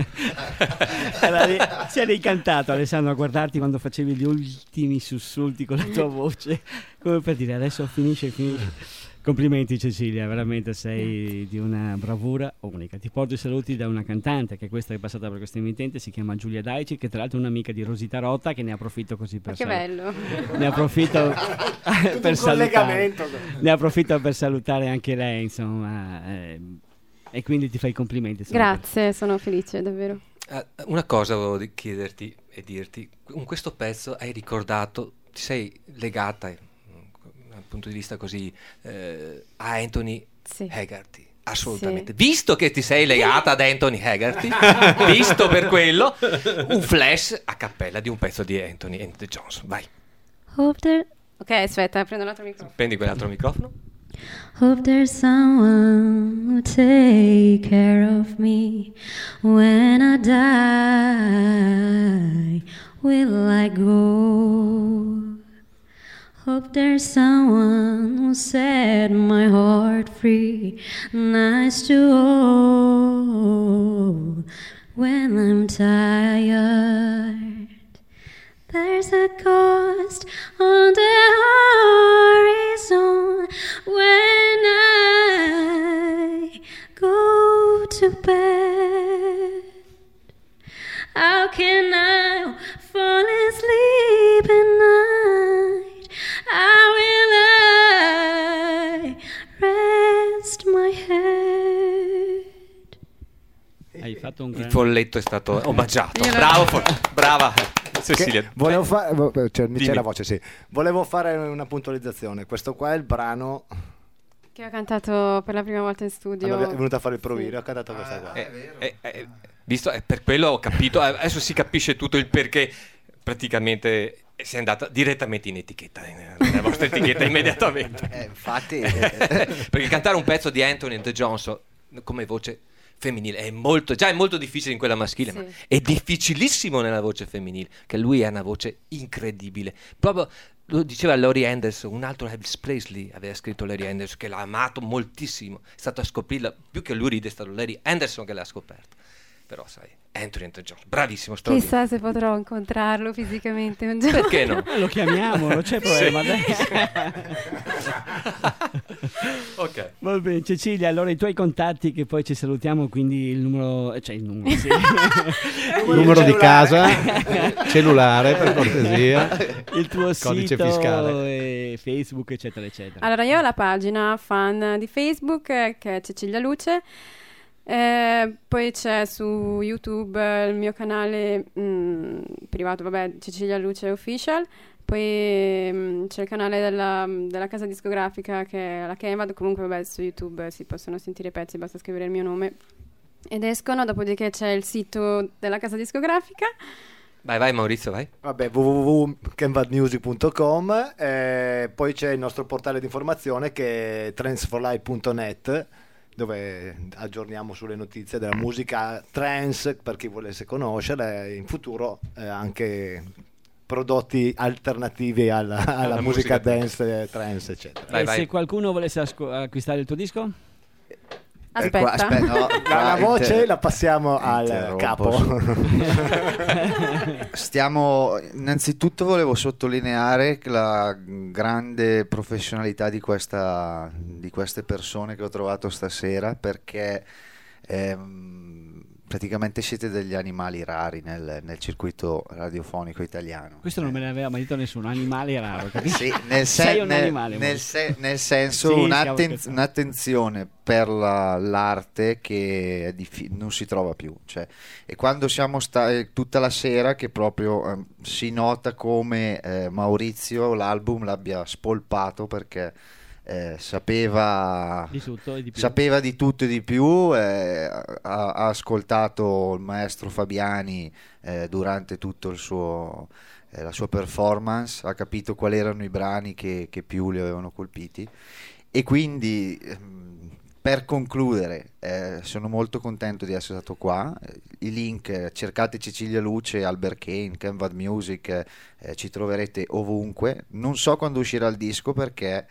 Si era incantato Alessandro a guardarti quando facevi gli ultimi sussulti con la tua voce, come per dire adesso finisce. Complimenti Cecilia, veramente sei di una bravura unica. Ti porto i saluti da una cantante, che questa è passata per questo emittente, si chiama Giulia Daici, che tra l'altro è un'amica di Rosita Rota, che ne approfitto così per bello. Ne approfitto per salutare. Ne approfitto per salutare anche lei, insomma, e quindi ti fai i complimenti. Grazie, sono felice, davvero. Una cosa volevo chiederti e dirti, con questo pezzo hai ricordato, ti sei legata dal punto di vista così a Anthony Haggerty, assolutamente, visto che ti sei legata ad Anthony Haggerty, visto per quello, un flash a cappella di un pezzo di Anthony and the Johnson, vai. Ok, aspetta, prendo l'altro microfono. Prendi quell'altro microfono. Hope there's someone who'll take care of me when I die. Will I go? Hope there's someone who'll set my heart free, nice to hold when I'm tired. There's a ghost on the horizon when I go to bed. How can I fall asleep at night? How will I rest my head? Hai fatto un Il folletto è stato omaggiato. Brava Cecilia. Volevo fare, cioè, c'è la voce, sì. Volevo fare una puntualizzazione. Questo qua è il brano che ho cantato per la prima volta in studio. È venuta a fare il provino, ho cantato questa qua. Visto, per quello ho capito. Adesso si capisce tutto il perché. Praticamente si è andata direttamente in etichetta, nella vostra etichetta immediatamente. Infatti, perché cantare un pezzo di Anthony and the Johnson come voce femminile è molto difficile in quella maschile, ma è difficilissimo nella voce femminile, che lui ha una voce incredibile. Proprio lo diceva Laurie Anderson, un altro Elvis Presley aveva scritto Laurie Anderson, che l'ha amato moltissimo, è stato a scoprirla, più che lui è stato Laurie Anderson che l'ha scoperto. Però sai, Anthony and the Johnson, bravissimo, chissà se potrò incontrarlo fisicamente un giorno. Perché no? Lo chiamiamo, non c'è problema. Ok. Va bene, Cecilia, allora i tuoi contatti, che poi ci salutiamo, quindi il numero, il numero di casa, cellulare per cortesia, il tuo codice sito fiscale, Facebook, eccetera eccetera. Allora, io ho la pagina fan di Facebook che è Cecilia Luce. Poi c'è su YouTube il mio canale privato, Cecilia Luce Official. Poi c'è il canale della casa discografica, che è la Kemad. Comunque su YouTube si possono sentire i pezzi, basta scrivere il mio nome ed escono. Dopodiché c'è il sito della casa discografica. Vai Maurizio, vai. www.canvadmusic.com, poi c'è il nostro portale di informazione che è trendsforlife.net, dove aggiorniamo sulle notizie della musica trance per chi volesse conoscere, in futuro anche prodotti alternativi alla musica dance, trance, eccetera. Se qualcuno volesse acquistare il tuo disco? Aspetta, no, la voce la passiamo al capo. Innanzitutto volevo sottolineare la grande professionalità di queste persone che ho trovato stasera, perché praticamente siete degli animali rari nel circuito radiofonico italiano. Questo non me ne aveva mai detto nessuno, animale raro, capisci? Sì, sei un animale. Nel senso, sì, un'attenzione per l'arte che non si trova più. Cioè, e quando siamo tutta la sera, che proprio si nota come Maurizio l'album l'abbia spolpato, perché sapeva di tutto e di più. Sapeva di tutto e di più, ha ascoltato il maestro Fabiani durante tutto la sua performance, ha capito quali erano i brani che più li avevano colpiti, e quindi per concludere sono molto contento di essere stato qua. I link, cercate Cecilia Luce, Albert Kane, Canvad Music, ci troverete ovunque. Non so quando uscirà il disco, perché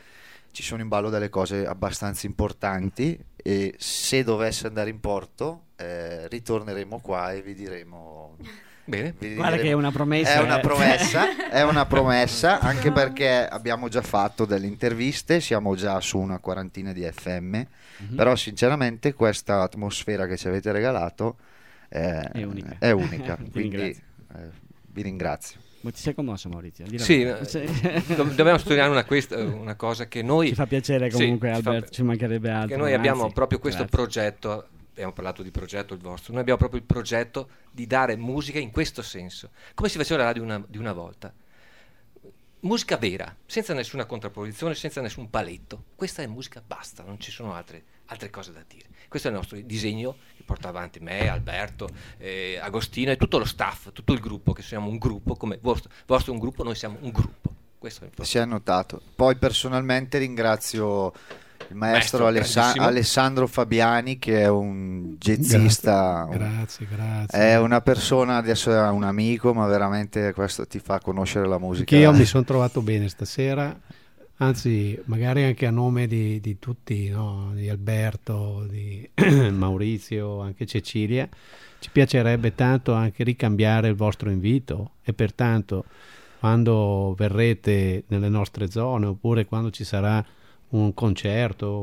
ci sono in ballo delle cose abbastanza importanti e se dovesse andare in porto ritorneremo qua e vi diremo. Bene. Guarda che è una promessa. È una promessa, anche perché abbiamo già fatto delle interviste, siamo già su una quarantina di FM, però sinceramente questa atmosfera che ci avete regalato è unica. Quindi vi ringrazio. Ma ti sei commosso, Maurizio? Sì, dobbiamo sottolineare una cosa che noi... Ci fa piacere comunque, Albert, ci mancherebbe altro. Che noi abbiamo proprio questo progetto, abbiamo parlato di progetto il vostro, noi abbiamo proprio il progetto di dare musica in questo senso, come si faceva la radio di una volta. Musica vera, senza nessuna contrapposizione, senza nessun paletto. Questa è musica, basta, non ci sono altre cose da dire. Questo è il nostro disegno che porta avanti me, Alberto, Agostino e tutto lo staff, tutto il gruppo, che siamo un gruppo, come vostro è un gruppo, noi siamo un gruppo. Questo è si è notato. Poi personalmente ringrazio il maestro Alessandro Fabiani, che è un jazzista. Grazie. È una persona, adesso è un amico, ma veramente questo ti fa conoscere la musica. Che io mi sono trovato bene stasera, anzi magari anche a nome di tutti, no? Di Alberto, di Maurizio, anche Cecilia, ci piacerebbe tanto anche ricambiare il vostro invito e pertanto quando verrete nelle nostre zone oppure quando ci sarà un concerto,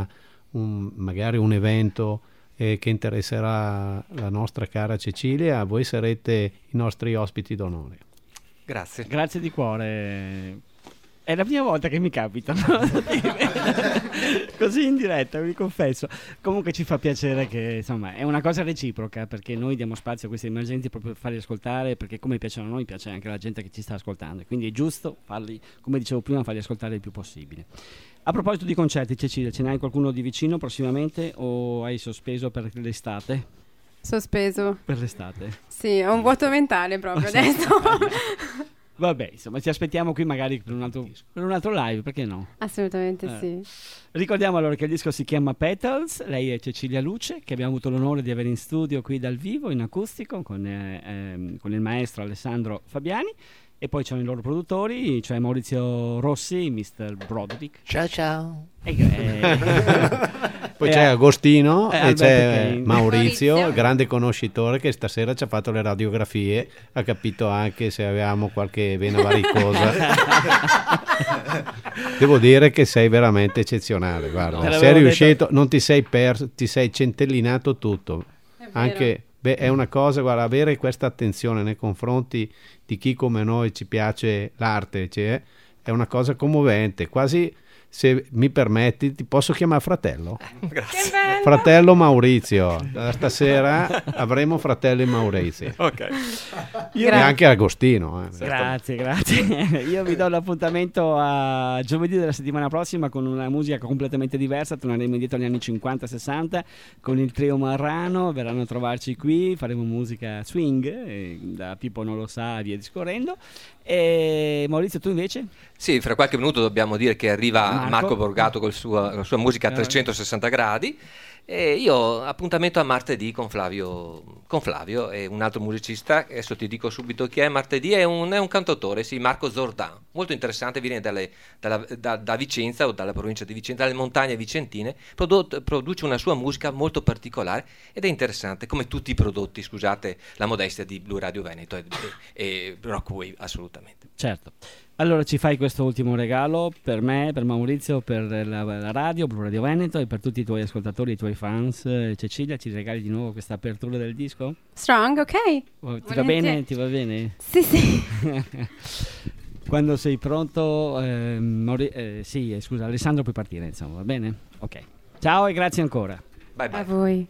magari un evento che interesserà la nostra cara Cecilia, voi sarete i nostri ospiti d'onore. Grazie di cuore. È la prima volta che mi capita, no? Così in diretta, vi confesso. Comunque ci fa piacere che, insomma, è una cosa reciproca, perché noi diamo spazio a questi emergenti proprio per farli ascoltare, perché come piacciono a noi, piace anche alla gente che ci sta ascoltando. Quindi è giusto farli, come dicevo prima, farli ascoltare il più possibile. A proposito di concerti, Cecilia, ce n'hai qualcuno di vicino prossimamente o hai sospeso per l'estate? Sospeso. Per l'estate? Sì, ho un vuoto mentale proprio adesso. Vabbè, insomma, ti aspettiamo qui magari per un altro live, perché no? Assolutamente sì. Ricordiamo allora che il disco si chiama Petals, lei è Cecilia Luce, che abbiamo avuto l'onore di avere in studio qui dal vivo, in acustico, con il maestro Alessandro Fabiani, e poi c'erano i loro produttori, cioè Maurizio Rossi, Mr. Broderick. Ciao. Poi c'è Agostino e c'è Kane. Maurizio, grande conoscitore, che stasera ci ha fatto le radiografie, ha capito anche se avevamo qualche vena varicosa. Devo dire che sei veramente eccezionale, guarda, sei riuscito, non ti sei perso, ti sei centellinato tutto. Anche è una cosa, guarda, avere questa attenzione nei confronti di chi come noi ci piace l'arte, cioè, è una cosa commovente, quasi, se mi permetti, ti posso chiamare fratello? Grazie. Fratello Maurizio, stasera avremo fratelli Maurizio. Ok. E anche Agostino. Grazie. Io vi do l'appuntamento a giovedì della settimana prossima con una musica completamente diversa. Torneremo indietro agli anni 50-60 con il trio Marrano, verranno a trovarci qui, faremo musica swing, da Pippo non lo sa, via discorrendo. E Maurizio, tu invece? Sì, fra qualche minuto dobbiamo dire che arriva Marco Borgato con la sua musica a 360 gradi. E io appuntamento a martedì con Flavio è un altro musicista, adesso ti dico subito chi è. Martedì è un cantautore, sì, Marco Zordan, molto interessante, viene da Vicenza o dalla provincia di Vicenza, dalle montagne vicentine, produce una sua musica molto particolare ed è interessante, come tutti i prodotti, scusate la modestia, di Blu Radio Veneto e Rockwave, assolutamente. Certo. Allora ci fai questo ultimo regalo per me, per Maurizio, per la radio, Blu Radio Veneto e per tutti i tuoi ascoltatori, i tuoi fans. Cecilia, ci regali di nuovo questa apertura del disco? Strong, ok. Ti va bene? Ti va bene? Sì. Quando sei pronto, sì, scusa, Alessandro, puoi partire, insomma, va bene? Ok. Ciao e grazie ancora. Bye bye. A voi.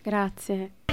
Grazie.